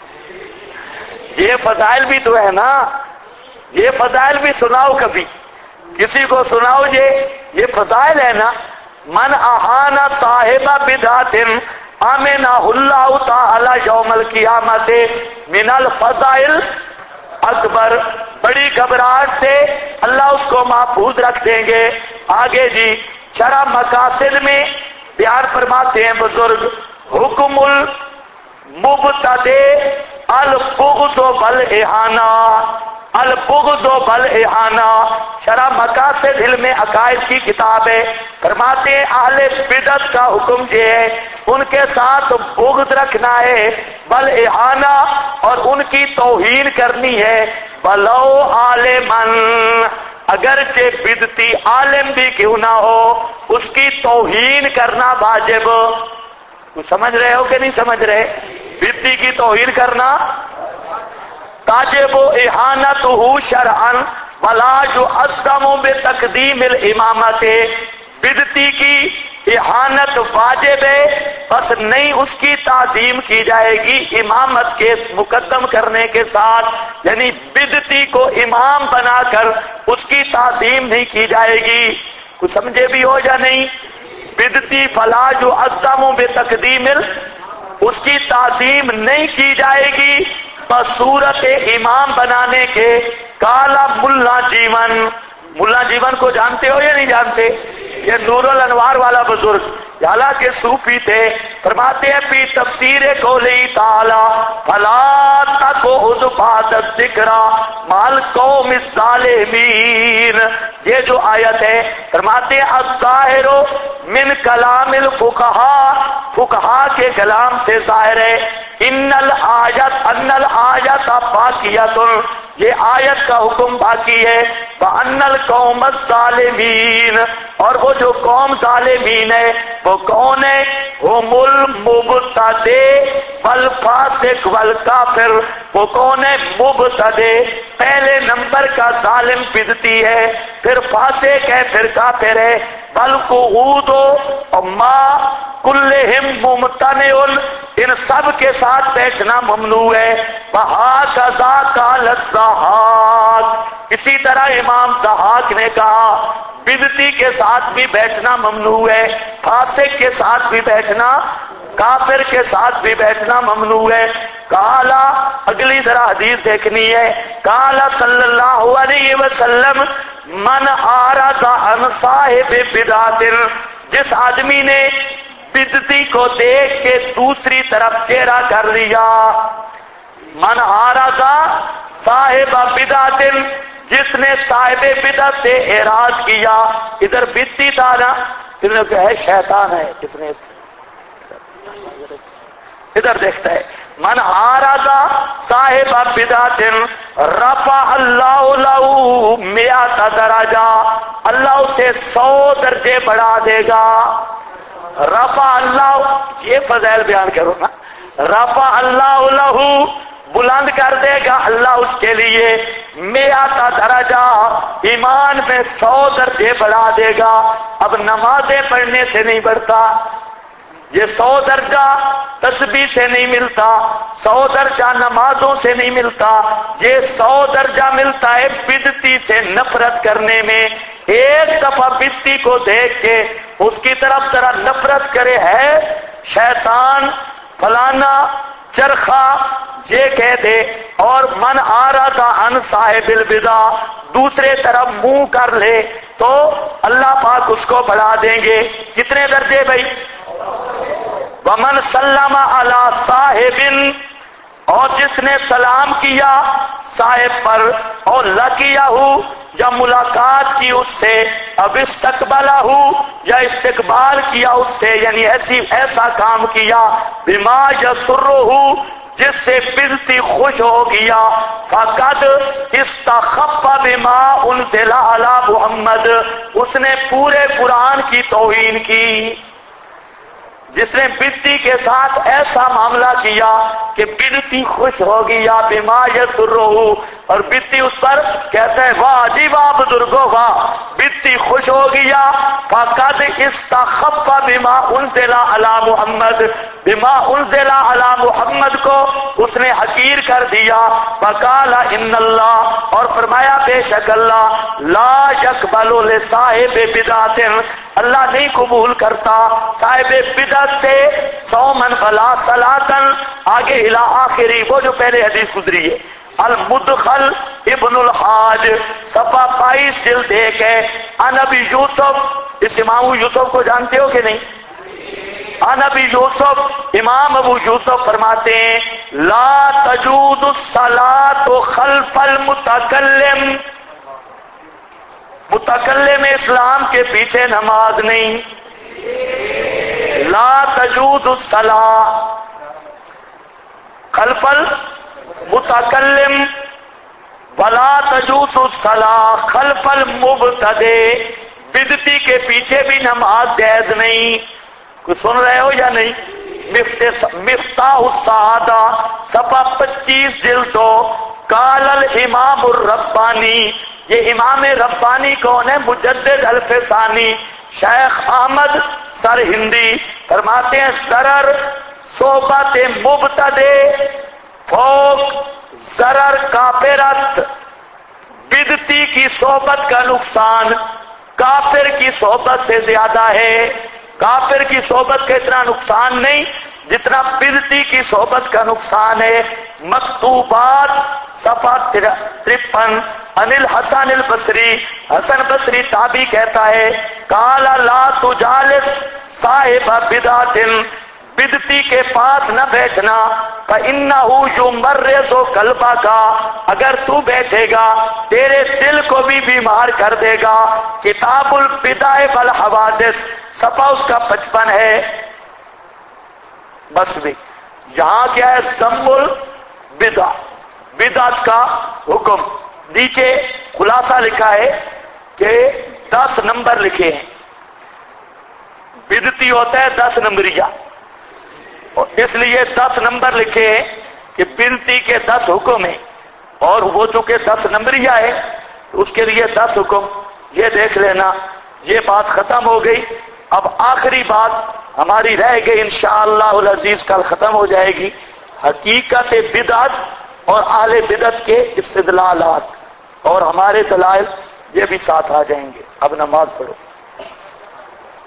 یہ فضائل بھی تو ہے نا، یہ فضائل بھی سناؤ، کبھی کسی کو سناؤ، یہ فضائل ہے نا۔ من اہان صاحب بدعت آمنہ اللہ تعالی یوم القیامت من الفضائل اکبر، بڑی گھبراہٹ سے اللہ اس کو محفوظ رکھ دیں گے۔ آگے جی شرح مقاصد میں بیان فرماتے ہیں بزرگ، حکم المبتدع البغض والاہانہ، البغض والاہانہ، شرح مقاصد علم عقائد کی کتاب ہے۔ فرماتے ہیں اہل بدعت کا حکم یہ ہے ان کے ساتھ بغض رکھنا ہے، والاہانہ، اور ان کی توہین کرنی ہے، ولو عالمن، اگرچہ بدعتی عالم بھی کیوں نہ ہو اس کی توہین کرنا واجب۔ کچھ سمجھ رہے ہو کہ نہیں سمجھ رہے؟ بدعتی کی توہین کرنا تاجب احانتہ شرعا ولا یعظم بتقدیم الامامت، بدعتی کی احانت واجب ہے بس نہیں اس کی تعظیم کی جائے گی امامت کے مقدم کرنے کے ساتھ، یعنی بدعتی کو امام بنا کر اس کی تعظیم نہیں کی جائے گی۔ کچھ سمجھے بھی ہو یا نہیں؟ بدعتی فلا یعظم بتقدیم اس کی تعظیم نہیں کی جائے گی بصورت امام بنانے کے۔ کالا ملا جیون، ملا جیون کو جانتے ہو یا نہیں جانتے؟ یہ نور الانوار والا بزرگ، حالانکہ صوفی تھے، فرماتے ہیں فی تفسیر قولی تعالی فلا تقعد بعد الذکر مع القوم الظالمین، یہ جو آیت ہے فرماتے ہیں الظاہر من کلام الفقہاء، فقہاء کے کلام سے ظاہر ہے، ان الآیت باقیۃ، یہ آیت کا حکم باقی ہے، وَأَنَّ الْقَوْمَ الظَّالِمِينَ، اور وہ جو قوم ظالمین ہے وہ کون ہے؟ ہم المبتدع والفاسق والکافر، وہ کون ہے؟ مبتدع، پہلے نمبر کا ظالم بدعتی ہے، پھر فاسق ہے، پھر کافر ہے، والقعود ما کلہم ممتنع، ان سب کے ساتھ بیٹھنا ممنوع ہے، وہکذا قال الضحاک، اسی طرح امام ضحاک نے کہا بدعتی کے ساتھ بھی بیٹھنا ممنوع ہے، فاسق کے ساتھ بھی بیٹھنا، کافر کے ساتھ بھی بیٹھنا ممنوع ہے۔ کالا، اگلی ذرا حدیث دیکھنی ہے، کالا صلی اللہ علیہ وسلم من اعرض عن صاحب بدعت، جس آدمی نے بدعتی کو دیکھ کے دوسری طرف چہرہ کر لیا، من اعرض صاحب بدعت، جس نے صاحب بدعت سے اعراض کیا، ادھر بدعتی تھا نا، ادھر کہ ہے شیطان ہے، اس نے ادھر دیکھتا ہے، من اعرض صاحب بدعت رفع اللہ له 100 درجہ، اللہ اسے 100 درجے بڑھا دے گا۔ رفع اللہ، یہ فضائل بیان کرو نا، رفع اللہ له، بلند کر دے گا اللہ اس کے لیے 100 درجہ، ایمان میں 100 درجے بڑھا دے گا۔ اب نمازیں پڑھنے سے نہیں بڑھتا، یہ 100 درجہ تسبیح سے نہیں ملتا، 100 درجہ نمازوں سے نہیں ملتا، یہ 100 درجہ ملتا ہے بدعتی سے نفرت کرنے میں۔ ایک دفعہ بدعتی کو دیکھ کے اس کی طرف ذرا نفرت کرے، ہے شیطان فلانا چرخا، یہ کہہ دے، اور من اعرض عن صاحب البدع دوسرے طرف منہ کر لے تو اللہ پاک اس کو بڑھا دیں گے۔ کتنے درجے بھائی؟ ومن سلم علی صاحب، اور جس نے سلام کیا صاحب پر، اور لقیہ یا ملاقات کی اس سے، اب استقبلہ یا استقبال کیا اس سے، یعنی ایسا کام کیا، بما یسرہ، جس سے بدعتی خوش ہو گیا، فقد استخف بما انزل علی محمد، اس نے پورے قرآن کی توہین کی۔ جس نے بدعتی کے ساتھ ایسا معاملہ کیا کہ بدعتی خوش ہو گیا، بما یسرہ، اور بدعتی اس پر کہتا ہے واہ جی واہ بزرگو واہ، بدعتی خوش ہو گیا، فقد استخف بما انزل علی محمد، بما انزل علی محمد کو اس نے حقیر کر دیا، فقال ان اللہ، اور فرمایا بے شک اللہ لا یقبل لصاحب بدعت، اللہ نہیں قبول کرتا صاحب بدعت سے صومن ولا صلاتن، آگے الی آخری، وہ جو پہلے حدیث گزری ہے۔ المدخل ابن الحاج صفحہ 22 جلد 1 ہے، عن ابی یوسف، اس امام یوسف کو جانتے ہو کہ نہیں؟ عن ابی یوسف، امام ابو یوسف فرماتے ہیں لا تجوز الصلاۃ خلف المتکلم، متکلم اسلام کے پیچھے نماز نہیں. لا تجوز الصلاۃ خلف المتکلم ولا تجوز الصلاۃ خلف المبتدع، بدعتی کے پیچھے بھی نماز جائز نہیں. کوئی سن رہے ہو یا نہیں؟ مفتاح السعادہ صفحہ 25 جلد 2. قال الامام الربانی، یہ امام ربانی کون ہے؟ مجدد الف ثانی شیخ احمد سر ہندی فرماتے ہیں ضرر صحبت مبتدع فوق ضرر کافر است، بدعتی کی صحبت کا نقصان کافر کی صحبت سے زیادہ ہے. کافر کی صحبت کا اتنا نقصان نہیں جتنا بدعتی کی صحبت کا نقصان ہے. مکتوبات صفحہ 53 عن الحسن البصری، حسن بصری تابعی کہتا ہے قال لا تجالس صاحب بدعت، بدعتی کے پاس نہ بیٹھنا. فإنه يمرض قلبك، اگر تو بیٹھے گا تیرے دل کو بھی بیمار کر دے گا. کتاب البدع والحوادث صفحہ اس کا 55 ہے. بس بھی یہاں کیا ہے؟ ذم البدع، بدعت کا حکم. نیچے خلاصہ لکھا ہے کہ 10 نمبر لکھے ہیں. بدعتی ہوتا ہے 10 نمبریہ، اور اس لیے 10 نمبر لکھے ہیں کہ بدعتی کے 10 حکم ہیں، اور وہ چونکہ 10 نمبریہ ہے تو اس کے لیے 10 حکم. یہ دیکھ لینا. یہ بات ختم ہو گئی. اب آخری بات ہماری رہ گئی انشاءاللہ العزیز، کل ختم ہو جائے گی. حقیقت بدعت اور اہل بدعت کے استدلالات اور ہمارے دلائل، یہ بھی ساتھ آ جائیں گے. اب نماز پڑھو.